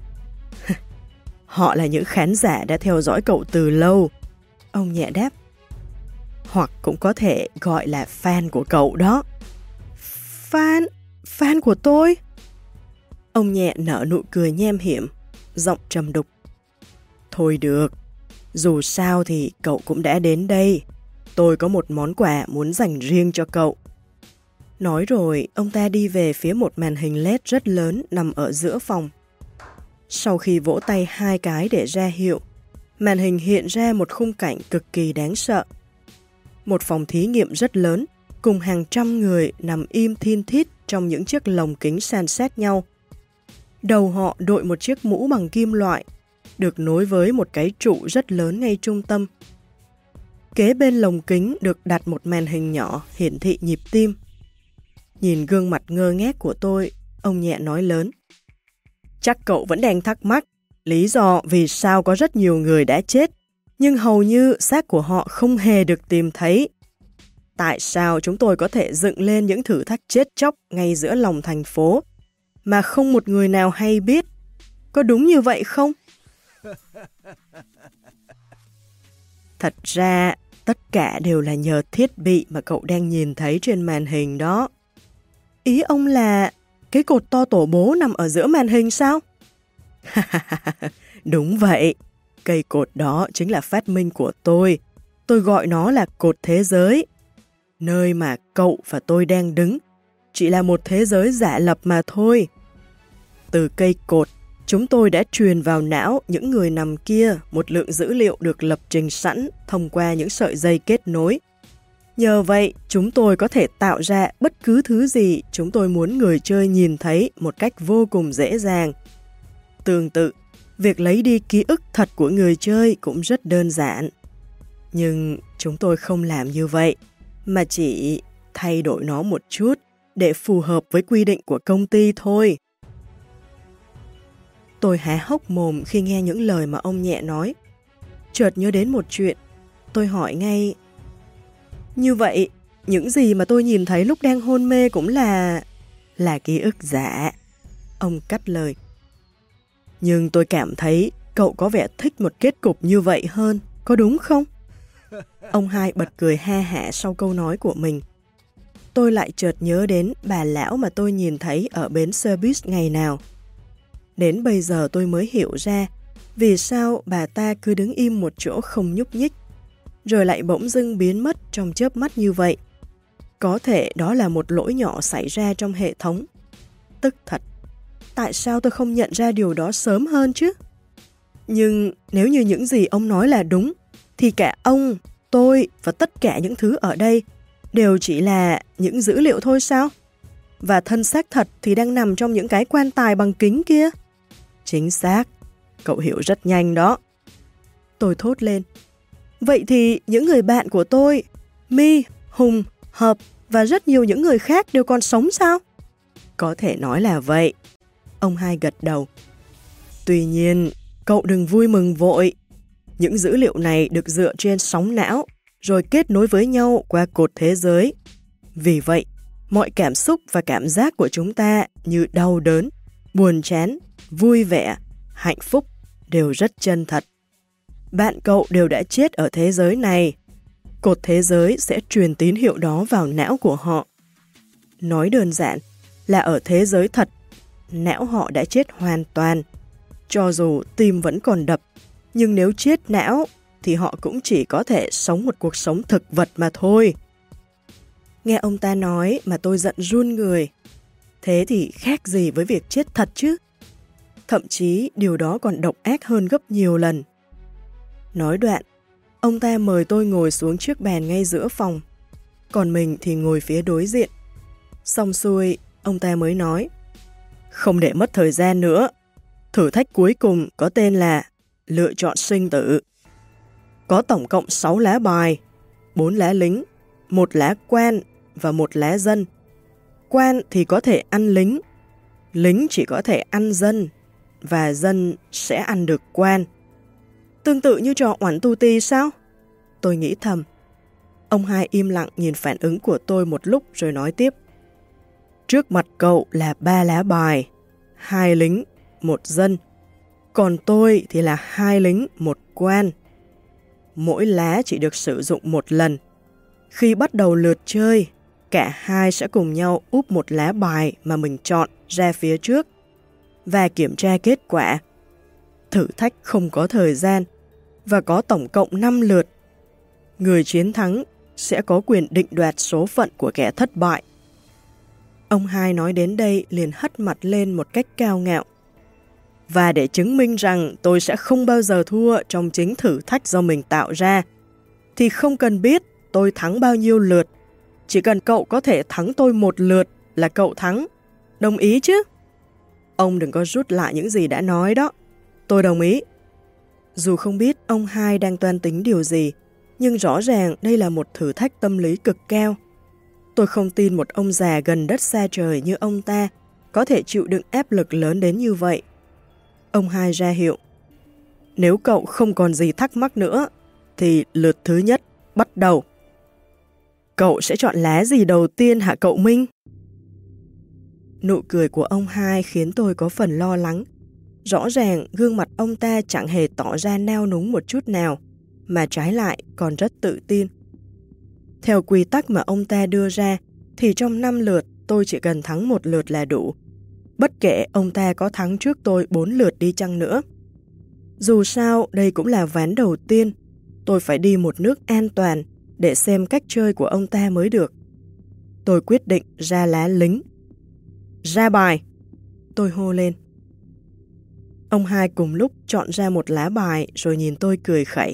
Họ là những khán giả đã theo dõi cậu từ lâu. Ông nhẹ đáp. Hoặc cũng có thể gọi là fan của cậu đó. Fan? Fan của tôi? Ông nhẹ nở nụ cười nhem hiểm, giọng trầm đục. Thôi được, dù sao thì cậu cũng đã đến đây. Tôi có một món quà muốn dành riêng cho cậu. Nói rồi, ông ta đi về phía một màn hình led rất lớn nằm ở giữa phòng. Sau khi vỗ tay hai cái để ra hiệu, màn hình hiện ra một khung cảnh cực kỳ đáng sợ. Một phòng thí nghiệm rất lớn, cùng hàng trăm người nằm im thin thít trong những chiếc lồng kính san sát nhau. Đầu họ đội một chiếc mũ bằng kim loại, được nối với một cái trụ rất lớn ngay trung tâm. Kế bên lồng kính được đặt một màn hình nhỏ hiển thị nhịp tim. Nhìn gương mặt ngơ ngác của tôi, ông nhẹ nói lớn. Chắc cậu vẫn đang thắc mắc lý do vì sao có rất nhiều người đã chết, nhưng hầu như xác của họ không hề được tìm thấy. Tại sao chúng tôi có thể dựng lên những thử thách chết chóc ngay giữa lòng thành phố, mà không một người nào hay biết? Có đúng như vậy không? Thật ra, tất cả đều là nhờ thiết bị mà cậu đang nhìn thấy trên màn hình đó. Ý ông là cái cột to tổ bố nằm ở giữa màn hình sao? Đúng vậy, cây cột đó chính là phát minh của tôi. Tôi gọi nó là cột thế giới. Nơi mà cậu và tôi đang đứng chỉ là một thế giới giả lập mà thôi. Từ cây cột, chúng tôi đã truyền vào não những người nằm kia một lượng dữ liệu được lập trình sẵn thông qua những sợi dây kết nối. Nhờ vậy, chúng tôi có thể tạo ra bất cứ thứ gì chúng tôi muốn người chơi nhìn thấy một cách vô cùng dễ dàng. Tương tự, việc lấy đi ký ức thật của người chơi cũng rất đơn giản. Nhưng chúng tôi không làm như vậy, mà chỉ thay đổi nó một chút để phù hợp với quy định của công ty thôi. Tôi há hốc mồm khi nghe những lời mà ông nhẹ nói. Chợt nhớ đến một chuyện, tôi hỏi ngay: như vậy, những gì mà tôi nhìn thấy lúc đang hôn mê cũng là... là ký ức giả. Ông cắt lời. Nhưng tôi cảm thấy cậu có vẻ thích một kết cục như vậy hơn, có đúng không? Ông hai bật cười ha hả sau câu nói của mình. Tôi lại chợt nhớ đến bà lão mà tôi nhìn thấy ở bến xe buýt ngày nào. Đến bây giờ tôi mới hiểu ra vì sao bà ta cứ đứng im một chỗ không nhúc nhích, rồi lại bỗng dưng biến mất trong chớp mắt như vậy. Có thể đó là một lỗi nhỏ xảy ra trong hệ thống. Tức thật, tại sao tôi không nhận ra điều đó sớm hơn chứ? Nhưng nếu như những gì ông nói là đúng, thì cả ông, tôi và tất cả những thứ ở đây đều chỉ là những dữ liệu thôi sao? Và thân xác thật thì đang nằm trong những cái quan tài bằng kính kia. Chính xác, cậu hiểu rất nhanh đó. Tôi thốt lên. Vậy thì những người bạn của tôi, My, Hùng, Hợp và rất nhiều những người khác đều còn sống sao? Có thể nói là vậy. Ông hai gật đầu. Tuy nhiên, cậu đừng vui mừng vội. Những dữ liệu này được dựa trên sóng não, rồi kết nối với nhau qua cột thế giới. Vì vậy, mọi cảm xúc và cảm giác của chúng ta như đau đớn, buồn chán, vui vẻ, hạnh phúc đều rất chân thật. Bạn cậu đều đã chết ở thế giới này. Cột thế giới sẽ truyền tín hiệu đó vào não của họ. Nói đơn giản là ở thế giới thật, não họ đã chết hoàn toàn. Cho dù tim vẫn còn đập, nhưng nếu chết não thì họ cũng chỉ có thể sống một cuộc sống thực vật mà thôi. Nghe ông ta nói mà tôi giận run người. Thế thì khác gì với việc chết thật chứ? Thậm chí điều đó còn độc ác hơn gấp nhiều lần. Nói đoạn, ông ta mời tôi ngồi xuống chiếc bàn ngay giữa phòng, còn mình thì ngồi phía đối diện. Xong xuôi, ông ta mới nói: không để mất thời gian nữa, thử thách cuối cùng có tên là lựa chọn sinh tử. Có tổng cộng sáu lá bài, bốn lá lính, một lá quan và một lá dân. Quan thì có thể ăn lính, lính chỉ có thể ăn dân, và dân sẽ ăn được quan. Tương tự như trò oản tu ti sao? Tôi nghĩ thầm. Ông hai im lặng nhìn phản ứng của tôi một lúc rồi nói tiếp. Trước mặt cậu là ba lá bài, hai lính, một dân. Còn tôi thì là hai lính, một quan. Mỗi lá chỉ được sử dụng một lần. Khi bắt đầu lượt chơi, cả hai sẽ cùng nhau úp một lá bài mà mình chọn ra phía trước và kiểm tra kết quả. Thử thách không có thời gian và có tổng cộng năm lượt. Người chiến thắng sẽ có quyền định đoạt số phận của kẻ thất bại. Ông hai nói đến đây liền hất mặt lên một cách cao ngạo. Và để chứng minh rằng tôi sẽ không bao giờ thua trong chính thử thách do mình tạo ra, thì không cần biết tôi thắng bao nhiêu lượt. Chỉ cần cậu có thể thắng tôi một lượt là cậu thắng. Đồng ý chứ? Ông đừng có rút lại những gì đã nói đó. Tôi đồng ý. Dù không biết ông hai đang toan tính điều gì, nhưng rõ ràng đây là một thử thách tâm lý cực cao. Tôi không tin một ông già gần đất xa trời như ông ta có thể chịu đựng áp lực lớn đến như vậy. Ông hai ra hiệu. Nếu cậu không còn gì thắc mắc nữa, thì lượt thứ nhất bắt đầu. Cậu sẽ chọn lá gì đầu tiên hả cậu Minh? Nụ cười của ông hai khiến tôi có phần lo lắng. Rõ ràng gương mặt ông ta chẳng hề tỏ ra nao núng một chút nào, mà trái lại còn rất tự tin. Theo quy tắc mà ông ta đưa ra, thì trong năm lượt tôi chỉ cần thắng một lượt là đủ. Bất kể ông ta có thắng trước tôi bốn lượt đi chăng nữa. Dù sao, đây cũng là ván đầu tiên. Tôi phải đi một nước an toàn để xem cách chơi của ông ta mới được. Tôi quyết định ra lá lính. Ra bài! Tôi hô lên. Ông hai cùng lúc chọn ra một lá bài rồi nhìn tôi cười khẩy.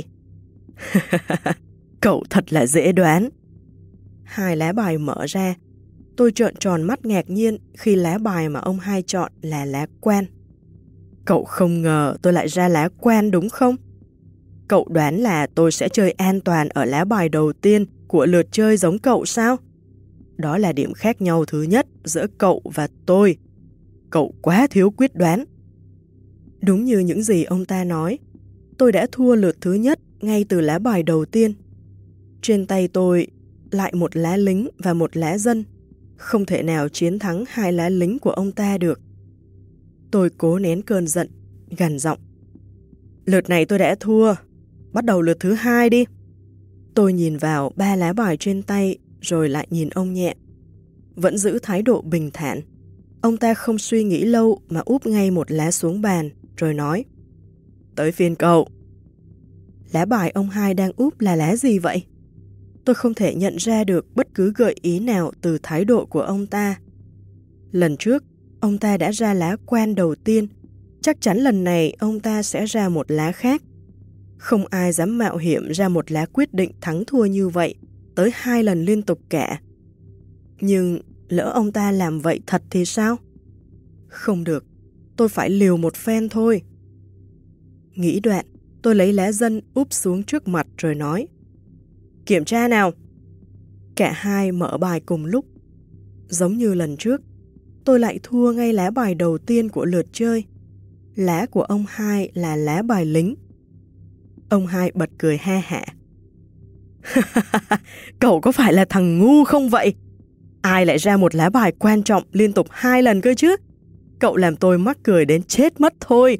Cậu thật là dễ đoán. Hai lá bài mở ra. Tôi trợn tròn mắt ngạc nhiên khi lá bài mà ông hai chọn là lá quan. Cậu không ngờ tôi lại ra lá quan đúng không? Cậu đoán là tôi sẽ chơi an toàn ở lá bài đầu tiên của lượt chơi giống cậu sao? Đó là điểm khác nhau thứ nhất giữa cậu và tôi. Cậu quá thiếu quyết đoán. Đúng như những gì ông ta nói, tôi đã thua lượt thứ nhất ngay từ lá bài đầu tiên. Trên tay tôi lại một lá lính và một lá dân, không thể nào chiến thắng hai lá lính của ông ta được. Tôi cố nén cơn giận, gằn giọng. Lượt này tôi đã thua, bắt đầu lượt thứ hai đi. Tôi nhìn vào ba lá bài trên tay rồi lại nhìn ông nhẹ. Vẫn giữ thái độ bình thản. Ông ta không suy nghĩ lâu mà úp ngay một lá xuống bàn rồi nói. Tới phiên cậu. Lá bài ông hai đang úp là lá gì vậy? Tôi không thể nhận ra được bất cứ gợi ý nào từ thái độ của ông ta. Lần trước, ông ta đã ra lá quan đầu tiên. Chắc chắn lần này ông ta sẽ ra một lá khác. Không ai dám mạo hiểm ra một lá quyết định thắng thua như vậy, tới hai lần liên tục cả. Nhưng lỡ ông ta làm vậy thật thì sao? Không được, tôi phải liều một phen thôi. Nghĩ đoạn, tôi lấy lá dân úp xuống trước mặt rồi nói. Kiểm tra nào. Cả hai mở bài cùng lúc. Giống như lần trước, tôi lại thua ngay lá bài đầu tiên của lượt chơi. Lá của ông hai là lá bài lính. Ông hai bật cười ha hả. Cậu có phải là thằng ngu không vậy? Ai lại ra một lá bài quan trọng liên tục hai lần cơ chứ? Cậu làm tôi mắc cười đến chết mất thôi.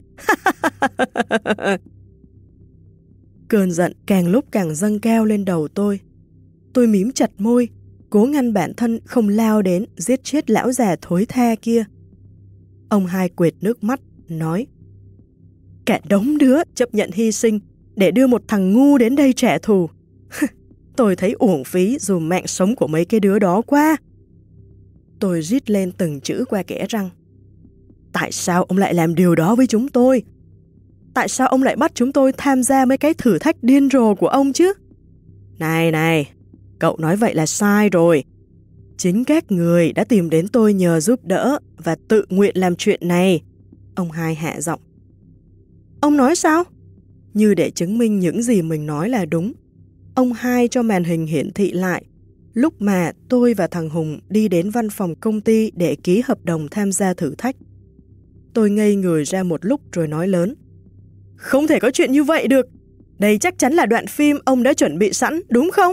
Cơn giận càng lúc càng dâng cao lên đầu tôi. Tôi mím chặt môi, cố ngăn bản thân không lao đến giết chết lão già thối tha kia. Ông hai quệt nước mắt, nói. Cả đống đứa chấp nhận hy sinh để đưa một thằng ngu đến đây trả thù. Tôi thấy uổng phí dù mạng sống của mấy cái đứa đó quá. Tôi rít lên từng chữ qua kẽ răng. Tại sao ông lại làm điều đó với chúng tôi? Tại sao ông lại bắt chúng tôi tham gia mấy cái thử thách điên rồ của ông chứ? Này này, cậu nói vậy là sai rồi. Chính các người đã tìm đến tôi nhờ giúp đỡ và tự nguyện làm chuyện này. Ông hai hạ giọng. Ông nói sao? Như để chứng minh những gì mình nói là đúng, ông hai cho màn hình hiển thị lại lúc mà tôi và thằng Hùng đi đến văn phòng công ty để ký hợp đồng tham gia thử thách. Tôi ngây người ra một lúc rồi nói lớn. Không thể có chuyện như vậy được. Đây chắc chắn là đoạn phim ông đã chuẩn bị sẵn, đúng không?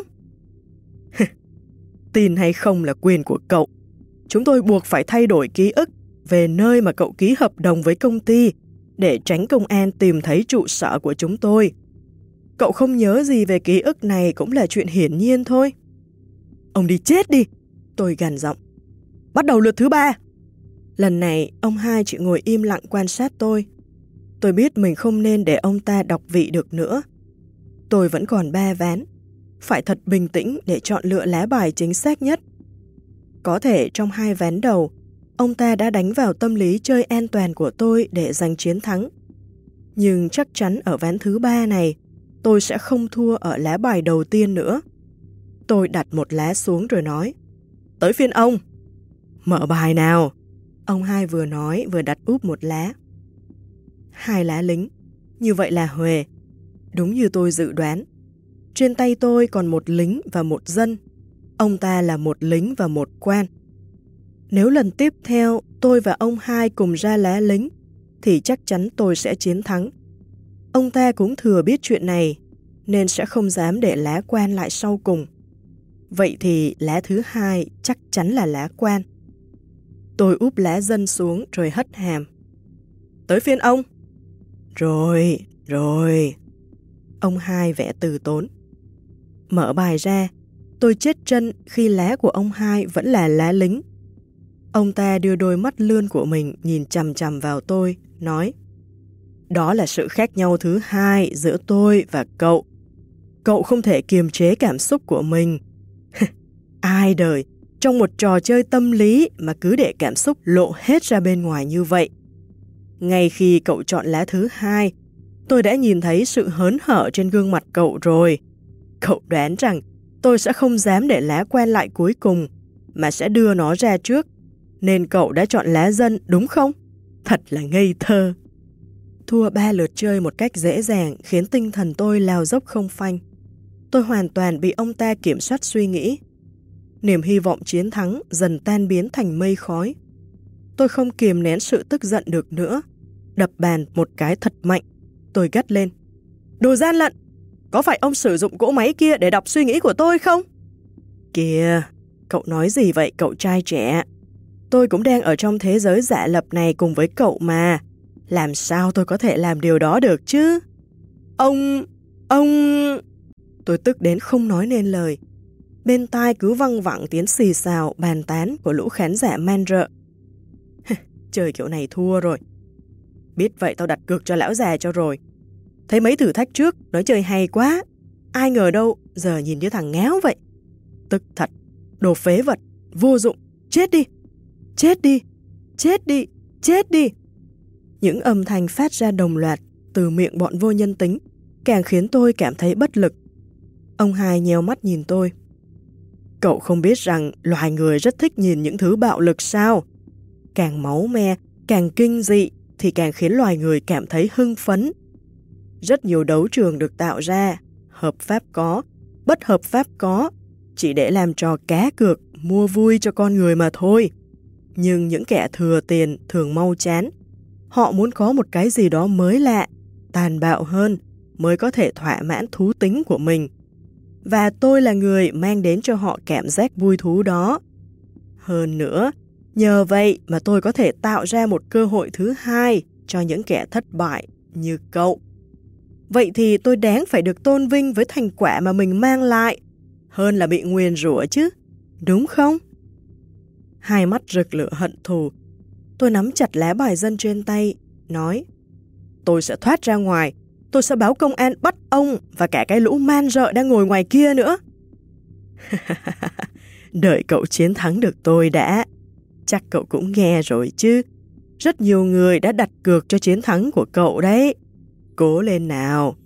Tin hay không là quyền của cậu. Chúng tôi buộc phải thay đổi ký ức về nơi mà cậu ký hợp đồng với công ty để tránh công an tìm thấy trụ sở của chúng tôi. Cậu không nhớ gì về ký ức này cũng là chuyện hiển nhiên thôi. Ông đi chết đi, tôi gằn giọng. Bắt đầu lượt thứ ba. Lần này, ông hai chỉ ngồi im lặng quan sát tôi. Tôi biết mình không nên để ông ta đọc vị được nữa. Tôi vẫn còn ba ván. Phải thật bình tĩnh để chọn lựa lá bài chính xác nhất. Có thể trong hai ván đầu, ông ta đã đánh vào tâm lý chơi an toàn của tôi để giành chiến thắng. Nhưng chắc chắn ở ván thứ ba này, tôi sẽ không thua ở lá bài đầu tiên nữa. Tôi đặt một lá xuống rồi nói. Tới phiên ông. Mở bài nào. Ông hai vừa nói vừa đặt úp một lá. Hai lá lính. Như vậy là huề. Đúng như tôi dự đoán. Trên tay tôi còn một lính và một dân. Ông ta là một lính và một quan. Nếu lần tiếp theo tôi và ông hai cùng ra lá lính, thì chắc chắn tôi sẽ chiến thắng. Ông ta cũng thừa biết chuyện này, nên sẽ không dám để lá quan lại sau cùng. Vậy thì lá thứ hai chắc chắn là lá quan. Tôi úp lá dân xuống rồi hất hàm. Tới phiên ông. Rồi, rồi. Ông hai vẽ từ tốn. Mở bài ra, tôi chết chân khi lá của ông hai vẫn là lá lính. Ông ta đưa đôi mắt lươn của mình nhìn chằm chằm vào tôi, nói. Đó là sự khác nhau thứ hai giữa tôi và cậu. Cậu không thể kiềm chế cảm xúc của mình. Ai đời, trong một trò chơi tâm lý mà cứ để cảm xúc lộ hết ra bên ngoài như vậy. Ngay khi cậu chọn lá thứ hai, tôi đã nhìn thấy sự hớn hở trên gương mặt cậu rồi. Cậu đoán rằng tôi sẽ không dám để lá quen lại cuối cùng, mà sẽ đưa nó ra trước. Nên cậu đã chọn lá dân đúng không? Thật là ngây thơ. Thua ba lượt chơi một cách dễ dàng khiến tinh thần tôi lao dốc không phanh. Tôi hoàn toàn bị ông ta kiểm soát suy nghĩ. Niềm hy vọng chiến thắng dần tan biến thành mây khói. Tôi không kiềm nén sự tức giận được nữa. Đập bàn một cái thật mạnh. Tôi gắt lên. Đồ gian lận! Có phải ông sử dụng cỗ máy kia để đọc suy nghĩ của tôi không? Kìa, cậu nói gì vậy cậu trai trẻ? Tôi cũng đang ở trong thế giới giả lập này cùng với cậu mà. Làm sao tôi có thể làm điều đó được chứ? Ông... ông... Tôi tức đến không nói nên lời. Bên tai cứ văng vẳng tiếng xì xào, bàn tán của lũ khán giả man rợ. Chơi kiểu này thua rồi. Biết vậy tao đặt cược cho lão già cho rồi. Thấy mấy thử thách trước, nói chơi hay quá. Ai ngờ đâu, giờ nhìn như thằng ngáo vậy. Tức thật, đồ phế vật, vô dụng, chết đi, chết đi, chết đi, chết đi. Những âm thanh phát ra đồng loạt từ miệng bọn vô nhân tính, càng khiến tôi cảm thấy bất lực. Ông hai nheo mắt nhìn tôi. Cậu không biết rằng loài người rất thích nhìn những thứ bạo lực sao? Càng máu me, càng kinh dị thì càng khiến loài người cảm thấy hưng phấn. Rất nhiều đấu trường được tạo ra, hợp pháp có, bất hợp pháp có, chỉ để làm trò cá cược, mua vui cho con người mà thôi. Nhưng những kẻ thừa tiền thường mau chán. Họ muốn có một cái gì đó mới lạ, tàn bạo hơn mới có thể thỏa mãn thú tính của mình. Và tôi là người mang đến cho họ cảm giác vui thú đó. Hơn nữa, nhờ vậy mà tôi có thể tạo ra một cơ hội thứ hai cho những kẻ thất bại như cậu. Vậy thì tôi đáng phải được tôn vinh với thành quả mà mình mang lại, hơn là bị nguyền rủa chứ, đúng không? Hai mắt rực lửa hận thù, tôi nắm chặt lá bài dân trên tay, nói: Tôi sẽ thoát ra ngoài, tôi sẽ báo công an bắt ông và cả cái lũ man rợ đang ngồi ngoài kia nữa. Đợi cậu chiến thắng được tôi đã. Chắc cậu cũng nghe rồi chứ. Rất nhiều người đã đặt cược cho chiến thắng của cậu đấy. Cố lên nào.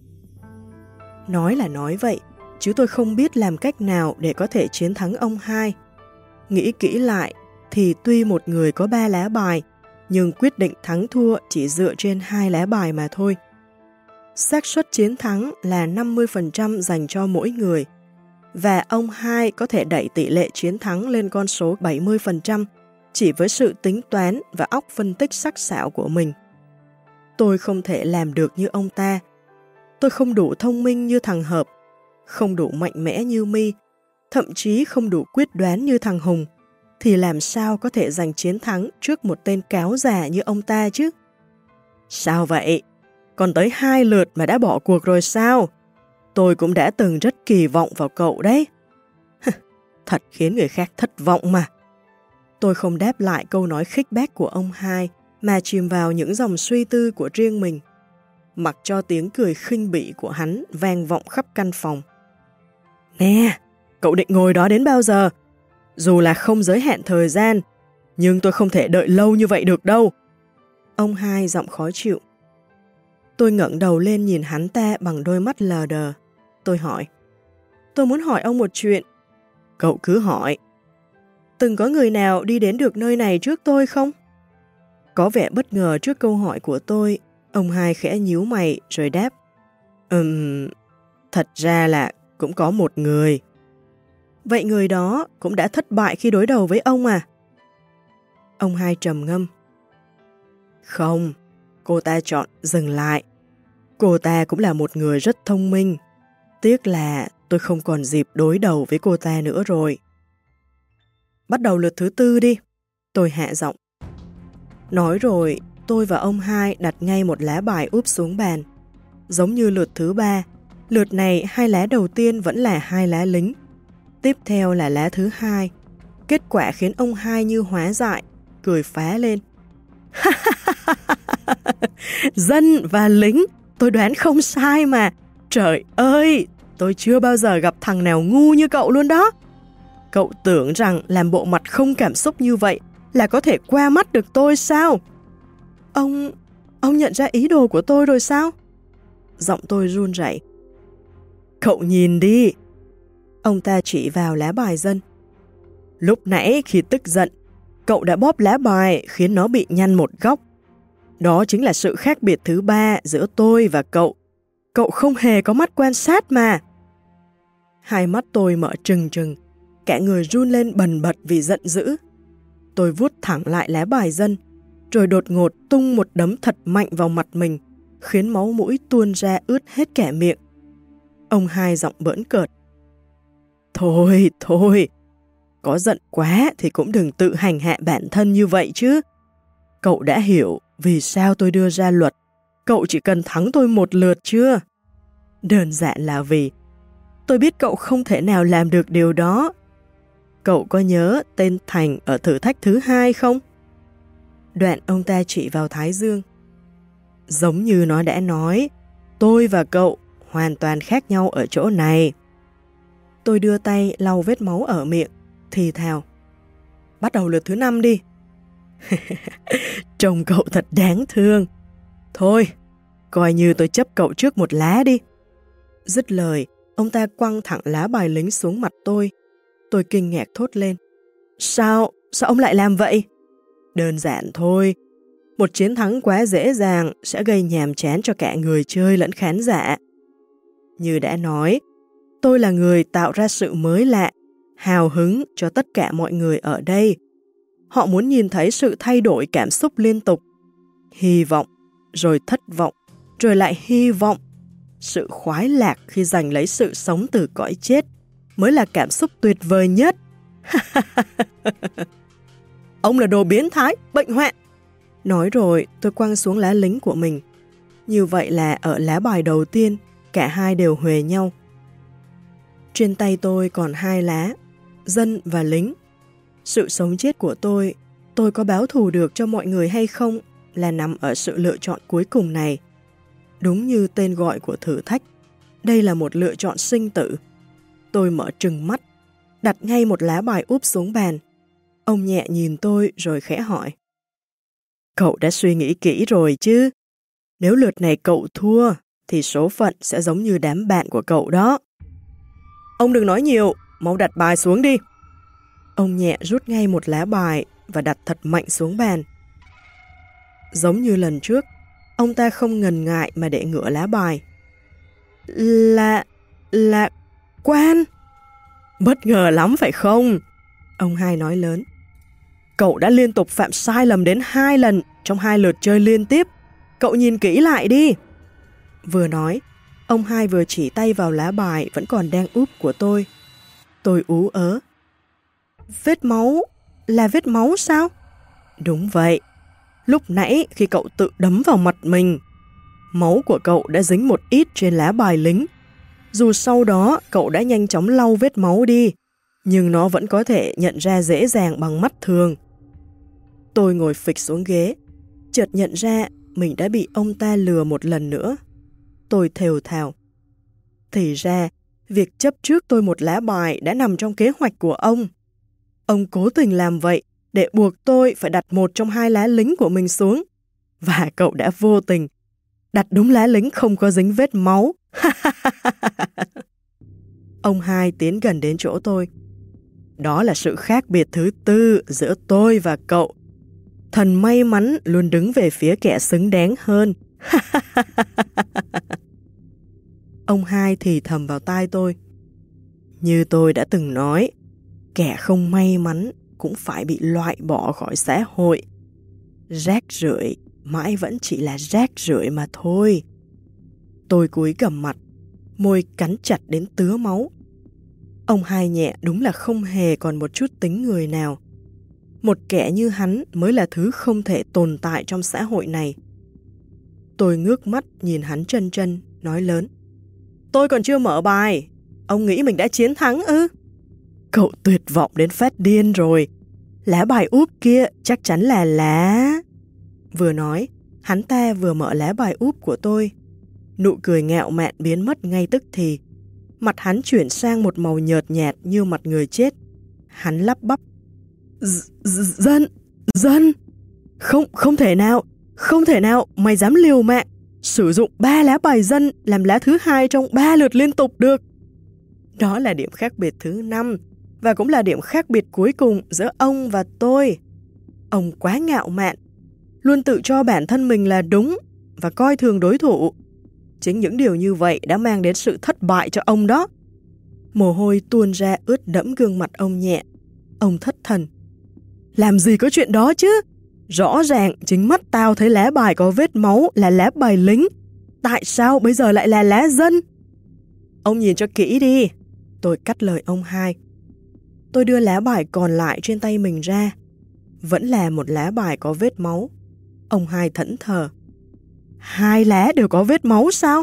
Nói là nói vậy, chứ tôi không biết làm cách nào để có thể chiến thắng ông hai. Nghĩ kỹ lại, thì tuy một người có ba lá bài, nhưng quyết định thắng thua chỉ dựa trên hai lá bài mà thôi. Xác suất chiến thắng là năm mươi phần trăm dành cho mỗi người, và ông hai có thể đẩy tỷ lệ chiến thắng lên con số bảy mươi phần trăm chỉ với sự tính toán và óc phân tích sắc sảo của mình. Tôi không thể làm được như ông ta. Tôi không đủ thông minh như thằng Hợp, không đủ mạnh mẽ như My, thậm chí không đủ quyết đoán như thằng Hùng, thì làm sao có thể giành chiến thắng trước một tên cáo già như ông ta chứ? Sao vậy? Còn tới hai lượt mà đã bỏ cuộc rồi sao? Tôi cũng đã từng rất kỳ vọng vào cậu đấy. Thật khiến người khác thất vọng mà. Tôi không đáp lại câu nói khích bác của ông hai, mà chìm vào những dòng suy tư của riêng mình, mặc cho tiếng cười khinh bỉ của hắn vang vọng khắp căn phòng. Nè, cậu định ngồi đó đến bao giờ? Dù là không giới hạn thời gian, nhưng tôi không thể đợi lâu như vậy được đâu. Ông hai giọng khó chịu. Tôi ngẩng đầu lên nhìn hắn ta bằng đôi mắt lờ đờ. Tôi hỏi. Tôi muốn hỏi ông một chuyện. Cậu cứ hỏi. Từng có người nào đi đến được nơi này trước tôi không? Có vẻ bất ngờ trước câu hỏi của tôi, ông hai khẽ nhíu mày rồi đáp. Ừm, thật ra là cũng có một người. Vậy người đó cũng đã thất bại khi đối đầu với ông à? Ông hai trầm ngâm. Không, cô ta chọn dừng lại. Cô ta cũng là một người rất thông minh. Tiếc là tôi không còn dịp đối đầu với cô ta nữa rồi. Bắt đầu lượt thứ tư đi. Tôi hạ giọng. Nói rồi, tôi và ông hai đặt ngay một lá bài úp xuống bàn. Giống như lượt thứ ba, lượt này hai lá đầu tiên vẫn là hai lá lính. Tiếp theo là lá thứ hai. Kết quả khiến ông hai như hóa dại, cười phá lên. Dân và lính, tôi đoán không sai mà. Trời ơi, tôi chưa bao giờ gặp thằng nào ngu như cậu luôn đó. Cậu tưởng rằng làm bộ mặt không cảm xúc như vậy là có thể qua mắt được tôi sao? Ông... ông nhận ra ý đồ của tôi rồi sao? Giọng tôi run rẩy. Cậu nhìn đi. Ông ta chỉ vào lá bài dân. Lúc nãy khi tức giận, cậu đã bóp lá bài khiến nó bị nhăn một góc. Đó chính là sự khác biệt thứ ba giữa tôi và cậu. Cậu không hề có mắt quan sát mà. Hai mắt tôi mở trừng trừng, cả người run lên bần bật vì giận dữ. Tôi vuốt thẳng lại lá bài dân, rồi đột ngột tung một đấm thật mạnh vào mặt mình, khiến máu mũi tuôn ra ướt hết cả miệng. Ông hai giọng bỡn cợt. Thôi, thôi, có giận quá thì cũng đừng tự hành hạ bản thân như vậy chứ. Cậu đã hiểu vì sao tôi đưa ra luật, cậu chỉ cần thắng tôi một lượt chưa? Đơn giản là vì tôi biết cậu không thể nào làm được điều đó. Cậu có nhớ tên Thành ở thử thách thứ hai không? Đoạn ông ta chỉ vào Thái Dương. Giống như nó đã nói, tôi và cậu hoàn toàn khác nhau ở chỗ này. Tôi đưa tay lau vết máu ở miệng, thì thào. Bắt đầu lượt thứ năm đi. Trông cậu thật đáng thương. Thôi, coi như tôi chấp cậu trước một lá đi. Dứt lời, ông ta quăng thẳng lá bài lính xuống mặt tôi. Tôi kinh ngạc thốt lên. Sao? Sao ông lại làm vậy? Đơn giản thôi. Một chiến thắng quá dễ dàng sẽ gây nhàm chán cho cả người chơi lẫn khán giả. Như đã nói, tôi là người tạo ra sự mới lạ, hào hứng cho tất cả mọi người ở đây. Họ muốn nhìn thấy sự thay đổi cảm xúc liên tục. Hy vọng, rồi thất vọng, rồi lại hy vọng. Sự khoái lạc khi giành lấy sự sống từ cõi chết mới là cảm xúc tuyệt vời nhất. Ông là đồ biến thái, bệnh hoạn. Nói rồi tôi quăng xuống lá lính của mình. Như vậy là ở lá bài đầu tiên, cả hai đều huề nhau. Trên tay tôi còn hai lá, dân và lính. Sự sống chết của tôi, tôi có báo thù được cho mọi người hay không là nằm ở sự lựa chọn cuối cùng này. Đúng như tên gọi của thử thách, đây là một lựa chọn sinh tử. Tôi mở trừng mắt, đặt ngay một lá bài úp xuống bàn. Ông nhẹ nhìn tôi rồi khẽ hỏi. Cậu đã suy nghĩ kỹ rồi chứ? Nếu lượt này cậu thua, thì số phận sẽ giống như đám bạn của cậu đó. Ông đừng nói nhiều, mau đặt bài xuống đi. Ông nhẹ rút ngay một lá bài và đặt thật mạnh xuống bàn. Giống như lần trước, ông ta không ngần ngại mà để ngửa lá bài. Là... là... quan! Bất ngờ lắm phải không? Ông hai nói lớn. Cậu đã liên tục phạm sai lầm đến hai lần trong hai lượt chơi liên tiếp. Cậu nhìn kỹ lại đi. Vừa nói, ông hai vừa chỉ tay vào lá bài vẫn còn đang úp của tôi. Tôi ú ớ. Vết máu? Là vết máu sao? Đúng vậy. Lúc nãy khi cậu tự đấm vào mặt mình, máu của cậu đã dính một ít trên lá bài lính. Dù sau đó cậu đã nhanh chóng lau vết máu đi, nhưng nó vẫn có thể nhận ra dễ dàng bằng mắt thường. Tôi ngồi phịch xuống ghế, chợt nhận ra mình đã bị ông ta lừa một lần nữa. Tôi thều thào. Thì ra, việc chấp trước tôi một lá bài đã nằm trong kế hoạch của ông. Ông cố tình làm vậy để buộc tôi phải đặt một trong hai lá lính của mình xuống. Và cậu đã vô tình đặt đúng lá lính không có dính vết máu. Ông hai tiến gần đến chỗ tôi. Đó là sự khác biệt thứ tư giữa tôi và cậu. Thần may mắn luôn đứng về phía kẻ xứng đáng hơn. Ông hai thì thầm vào tai tôi. Như tôi đã từng nói, kẻ không may mắn cũng phải bị loại bỏ khỏi xã hội. Rác rưởi mãi vẫn chỉ là rác rưởi mà thôi. Tôi cúi gằm mặt, môi cắn chặt đến tứa máu. Ông hai nhẹ đúng là không hề còn một chút tính người nào. Một kẻ như hắn mới là thứ không thể tồn tại trong xã hội này. Tôi ngước mắt nhìn hắn chân chân, nói lớn. Tôi còn chưa mở bài. Ông nghĩ mình đã chiến thắng ư? Cậu tuyệt vọng đến phát điên rồi. Lá bài úp kia chắc chắn là lá... Vừa nói, hắn ta vừa mở lá bài úp của tôi. Nụ cười ngạo mạn biến mất ngay tức thì. Mặt hắn chuyển sang một màu nhợt nhạt như mặt người chết. Hắn lắp bắp. Dân, dân, không, không thể nào, không thể nào, mày dám liều mạng, sử dụng ba lá bài dân làm lá thứ hai trong ba lượt liên tục được. Đó là điểm khác biệt thứ năm, và cũng là điểm khác biệt cuối cùng giữa ông và tôi. Ông quá ngạo mạn. luôn tự cho bản thân mình là đúng và coi thường đối thủ. Chính những điều như vậy đã mang đến sự thất bại cho ông đó. Mồ hôi tuôn ra ướt đẫm gương mặt ông nhẹ. Ông thất thần. Làm gì có chuyện đó chứ? Rõ ràng chính mắt tao thấy lá bài có vết máu là lá bài lính. Tại sao bây giờ lại là lá dân? Ông nhìn cho kỹ đi. Tôi cắt lời ông hai. Tôi đưa lá bài còn lại trên tay mình ra. Vẫn là một lá bài có vết máu. Ông hai thẫn thờ. Hai lá đều có vết máu sao?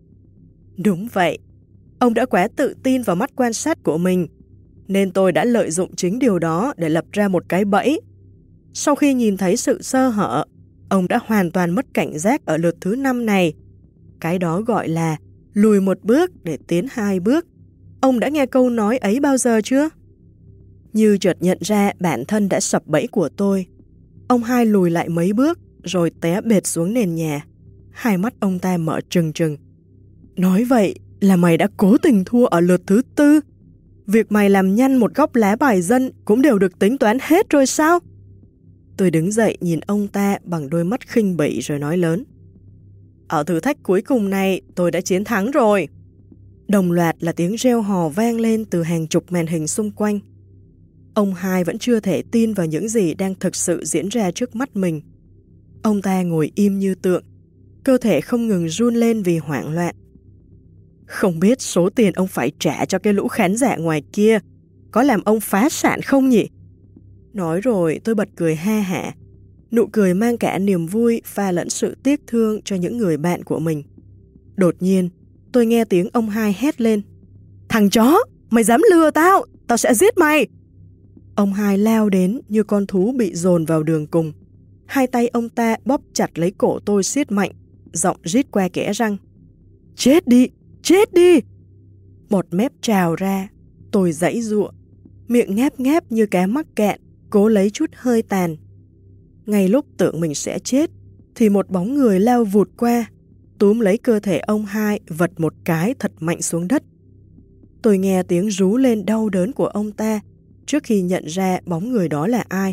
Đúng vậy. Ông đã quá tự tin vào mắt quan sát của mình, nên tôi đã lợi dụng chính điều đó để lập ra một cái bẫy. Sau khi nhìn thấy sự sơ hở, ông đã hoàn toàn mất cảnh giác ở lượt thứ năm này. Cái đó gọi là lùi một bước để tiến hai bước. Ông đã nghe câu nói ấy bao giờ chưa? Như chợt nhận ra bản thân đã sập bẫy của tôi, ông hai lùi lại mấy bước rồi té bệt xuống nền nhà. Hai mắt ông ta mở trừng trừng. Nói vậy là mày đã cố tình thua ở lượt thứ tư. Việc mày làm nhăn một góc lá bài dân cũng đều được tính toán hết rồi sao? Tôi đứng dậy nhìn ông ta bằng đôi mắt khinh bỉ rồi nói lớn. Ở thử thách cuối cùng này tôi đã chiến thắng rồi. Đồng loạt là tiếng reo hò vang lên từ hàng chục màn hình xung quanh. Ông hai vẫn chưa thể tin vào những gì đang thực sự diễn ra trước mắt mình. Ông ta ngồi im như tượng, cơ thể không ngừng run lên vì hoảng loạn. Không biết số tiền ông phải trả cho cái lũ khán giả ngoài kia có làm ông phá sản không nhỉ? Nói rồi tôi bật cười ha hả. Nụ cười mang cả niềm vui pha lẫn sự tiếc thương cho những người bạn của mình. Đột nhiên, tôi nghe tiếng ông hai hét lên. Thằng chó, mày dám lừa tao, tao sẽ giết mày. Ông hai lao đến như con thú bị dồn vào đường cùng. Hai tay ông ta bóp chặt lấy cổ tôi siết mạnh, giọng rít qua kẽ răng. Chết đi, chết đi. Bọt mép trào ra, tôi giãy giụa, miệng ngáp ngáp như cá mắc cạn, cố lấy chút hơi tàn. Ngay lúc tưởng mình sẽ chết, thì một bóng người lao vụt qua, túm lấy cơ thể ông hai vật một cái thật mạnh xuống đất. Tôi nghe tiếng rú lên đau đớn của ông ta trước khi nhận ra bóng người đó là ai.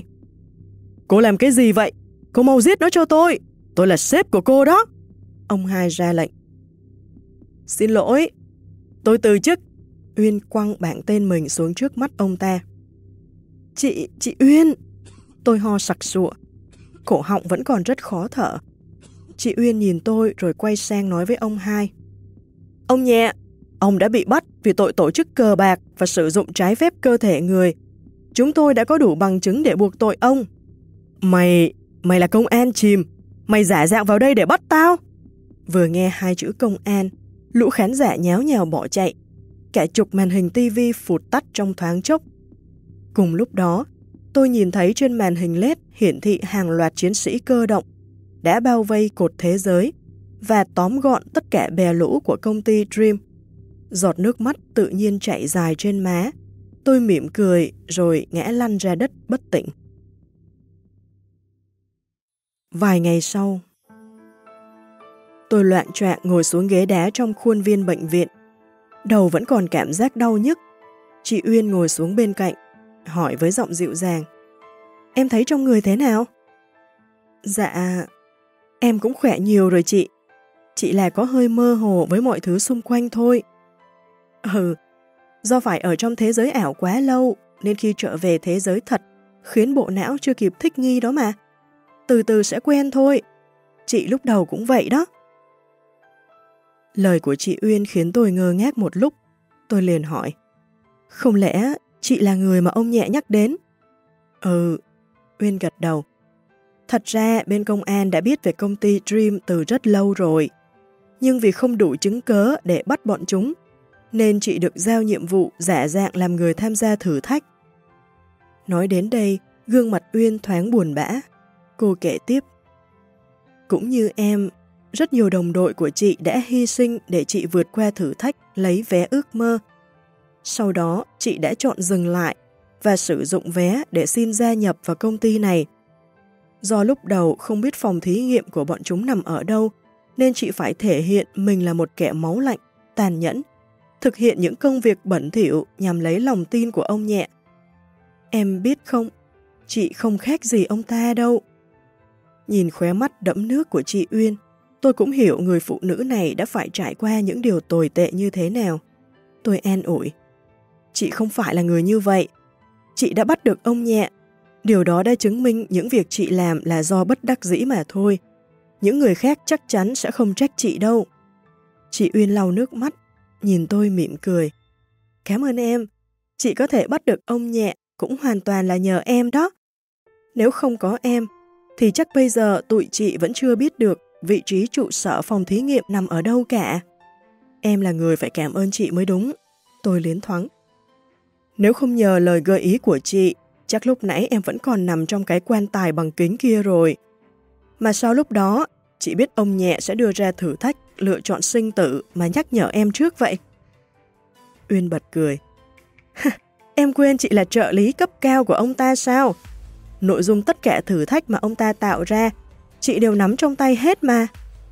Cô làm cái gì vậy? Cô mau giết nó cho tôi. Tôi là sếp của cô đó. Ông hai ra lệnh. Xin lỗi. Tôi từ chức. Uyên quăng bảng tên mình xuống trước mắt ông ta. Chị, chị Uyên. Tôi ho sặc sụa. Cổ họng vẫn còn rất khó thở. Chị Uyên nhìn tôi rồi quay sang nói với ông hai. Ông nhẹ, ông đã bị bắt vì tội tổ chức cờ bạc và sử dụng trái phép cơ thể người. Chúng tôi đã có đủ bằng chứng để buộc tội ông. Mày, mày là công an chìm. Mày giả dạng vào đây để bắt tao. Vừa nghe hai chữ công an, lũ khán giả nháo nhào bỏ chạy. Cả chục màn hình tivi phụt tắt trong thoáng chốc. Cùng lúc đó, tôi nhìn thấy trên màn hình led hiển thị hàng loạt chiến sĩ cơ động đã bao vây cột thế giới và tóm gọn tất cả bè lũ của công ty Dream. Giọt nước mắt tự nhiên chảy dài trên má. Tôi mỉm cười rồi ngã lăn ra đất bất tỉnh. Vài ngày sau, tôi loạng choạng ngồi xuống ghế đá trong khuôn viên bệnh viện. Đầu vẫn còn cảm giác đau nhức. Chị Uyên ngồi xuống bên cạnh, hỏi với giọng dịu dàng. Em thấy trong người thế nào? Dạ, em cũng khỏe nhiều rồi chị. Chỉ là có hơi mơ hồ với mọi thứ xung quanh thôi. Ừ, do phải ở trong thế giới ảo quá lâu nên khi trở về thế giới thật khiến bộ não chưa kịp thích nghi đó mà. Từ từ sẽ quen thôi. Chị lúc đầu cũng vậy đó. Lời của chị Uyên khiến tôi ngơ ngác một lúc. Tôi liền hỏi. Không lẽ chị là người mà ông nhẹ nhắc đến? Ừ, Uyên gật đầu. Thật ra bên công an đã biết về công ty Dream từ rất lâu rồi. Nhưng vì không đủ chứng cớ để bắt bọn chúng, nên chị được giao nhiệm vụ giả dạng làm người tham gia thử thách. Nói đến đây, gương mặt Uyên thoáng buồn bã. Cô kể tiếp. Cũng như em, rất nhiều đồng đội của chị đã hy sinh để chị vượt qua thử thách lấy vé ước mơ. Sau đó, chị đã chọn dừng lại và sử dụng vé để xin gia nhập vào công ty này. Do lúc đầu không biết phòng thí nghiệm của bọn chúng nằm ở đâu, nên chị phải thể hiện mình là một kẻ máu lạnh, tàn nhẫn, thực hiện những công việc bẩn thỉu nhằm lấy lòng tin của ông nhẹ. Em biết không, chị không khác gì ông ta đâu. Nhìn khóe mắt đẫm nước của chị Uyên, tôi cũng hiểu người phụ nữ này đã phải trải qua những điều tồi tệ như thế nào. Tôi an ủi. Chị không phải là người như vậy. Chị đã bắt được ông nhẹ. Điều đó đã chứng minh những việc chị làm là do bất đắc dĩ mà thôi. Những người khác chắc chắn sẽ không trách chị đâu. Chị Uyên lau nước mắt, nhìn tôi mỉm cười. Cảm ơn em. Chị có thể bắt được ông nhẹ cũng hoàn toàn là nhờ em đó. Nếu không có em, thì chắc bây giờ tụi chị vẫn chưa biết được vị trí trụ sở phòng thí nghiệm nằm ở đâu cả. Em là người phải cảm ơn chị mới đúng. Tôi liến thoáng. Nếu không nhờ lời gợi ý của chị, chắc lúc nãy em vẫn còn nằm trong cái quan tài bằng kính kia rồi. Mà sau lúc đó, chị biết ông nhẹ sẽ đưa ra thử thách lựa chọn sinh tử mà nhắc nhở em trước vậy. Uyên bật cười. Em quên chị là trợ lý cấp cao của ông ta sao? Nội dung tất cả thử thách mà ông ta tạo ra, chị đều nắm trong tay hết mà.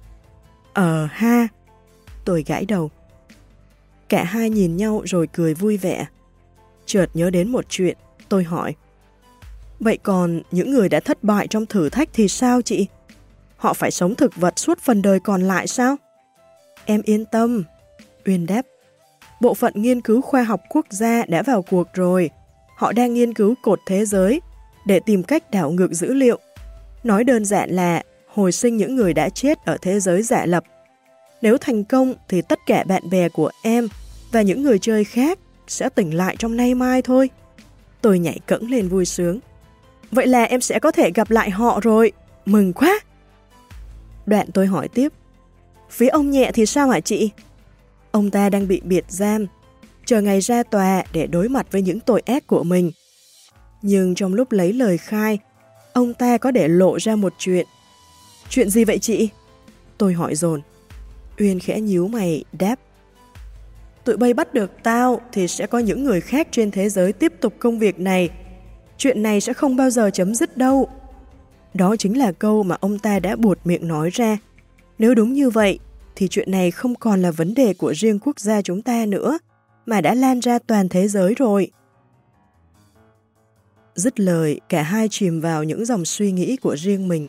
Ờ ha, tôi gãi đầu. Cả hai nhìn nhau rồi cười vui vẻ. Chợt nhớ đến một chuyện, tôi hỏi. Vậy còn những người đã thất bại trong thử thách thì sao chị? Họ phải sống thực vật suốt phần đời còn lại sao? Em yên tâm, Uyên đáp. Bộ phận nghiên cứu khoa học quốc gia đã vào cuộc rồi. Họ đang nghiên cứu cột thế giới để tìm cách đảo ngược dữ liệu. Nói đơn giản là hồi sinh những người đã chết ở thế giới giả lập. Nếu thành công thì tất cả bạn bè của em và những người chơi khác sẽ tỉnh lại trong nay mai thôi. Tôi nhảy cẫng lên vui sướng. Vậy là em sẽ có thể gặp lại họ rồi. Mừng quá! Đoạn tôi hỏi tiếp. Phía ông nhẹ thì sao hả chị? Ông ta đang bị biệt giam, chờ ngày ra tòa để đối mặt với những tội ác của mình. Nhưng trong lúc lấy lời khai, ông ta có để lộ ra một chuyện. Chuyện gì vậy chị? Tôi hỏi dồn. Uyên khẽ nhíu mày, đáp. Tụi bay bắt được tao thì sẽ có những người khác trên thế giới tiếp tục công việc này. Chuyện này sẽ không bao giờ chấm dứt đâu. Đó chính là câu mà ông ta đã buột miệng nói ra. Nếu đúng như vậy, thì chuyện này không còn là vấn đề của riêng quốc gia chúng ta nữa, mà đã lan ra toàn thế giới rồi. Dứt lời, cả hai chìm vào những dòng suy nghĩ của riêng mình.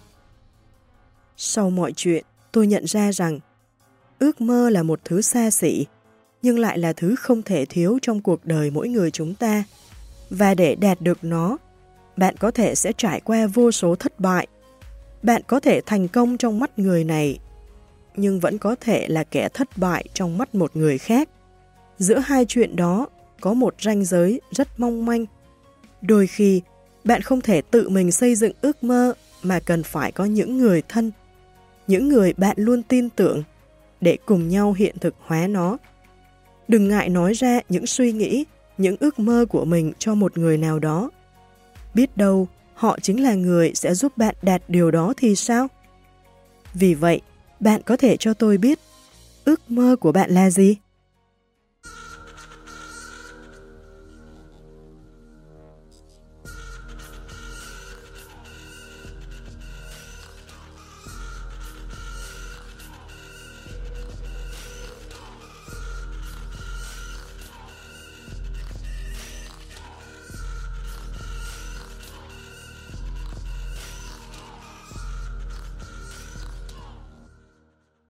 Sau mọi chuyện, tôi nhận ra rằng ước mơ là một thứ xa xỉ, nhưng lại là thứ không thể thiếu trong cuộc đời mỗi người chúng ta. Và để đạt được nó, bạn có thể sẽ trải qua vô số thất bại. Bạn có thể thành công trong mắt người này, nhưng vẫn có thể là kẻ thất bại trong mắt một người khác. Giữa hai chuyện đó có một ranh giới rất mong manh. Đôi khi, bạn không thể tự mình xây dựng ước mơ mà cần phải có những người thân, những người bạn luôn tin tưởng để cùng nhau hiện thực hóa nó. Đừng ngại nói ra những suy nghĩ, những ước mơ của mình cho một người nào đó. Biết đâu, họ chính là người sẽ giúp bạn đạt điều đó thì sao? Vì vậy, bạn có thể cho tôi biết ước mơ của bạn là gì?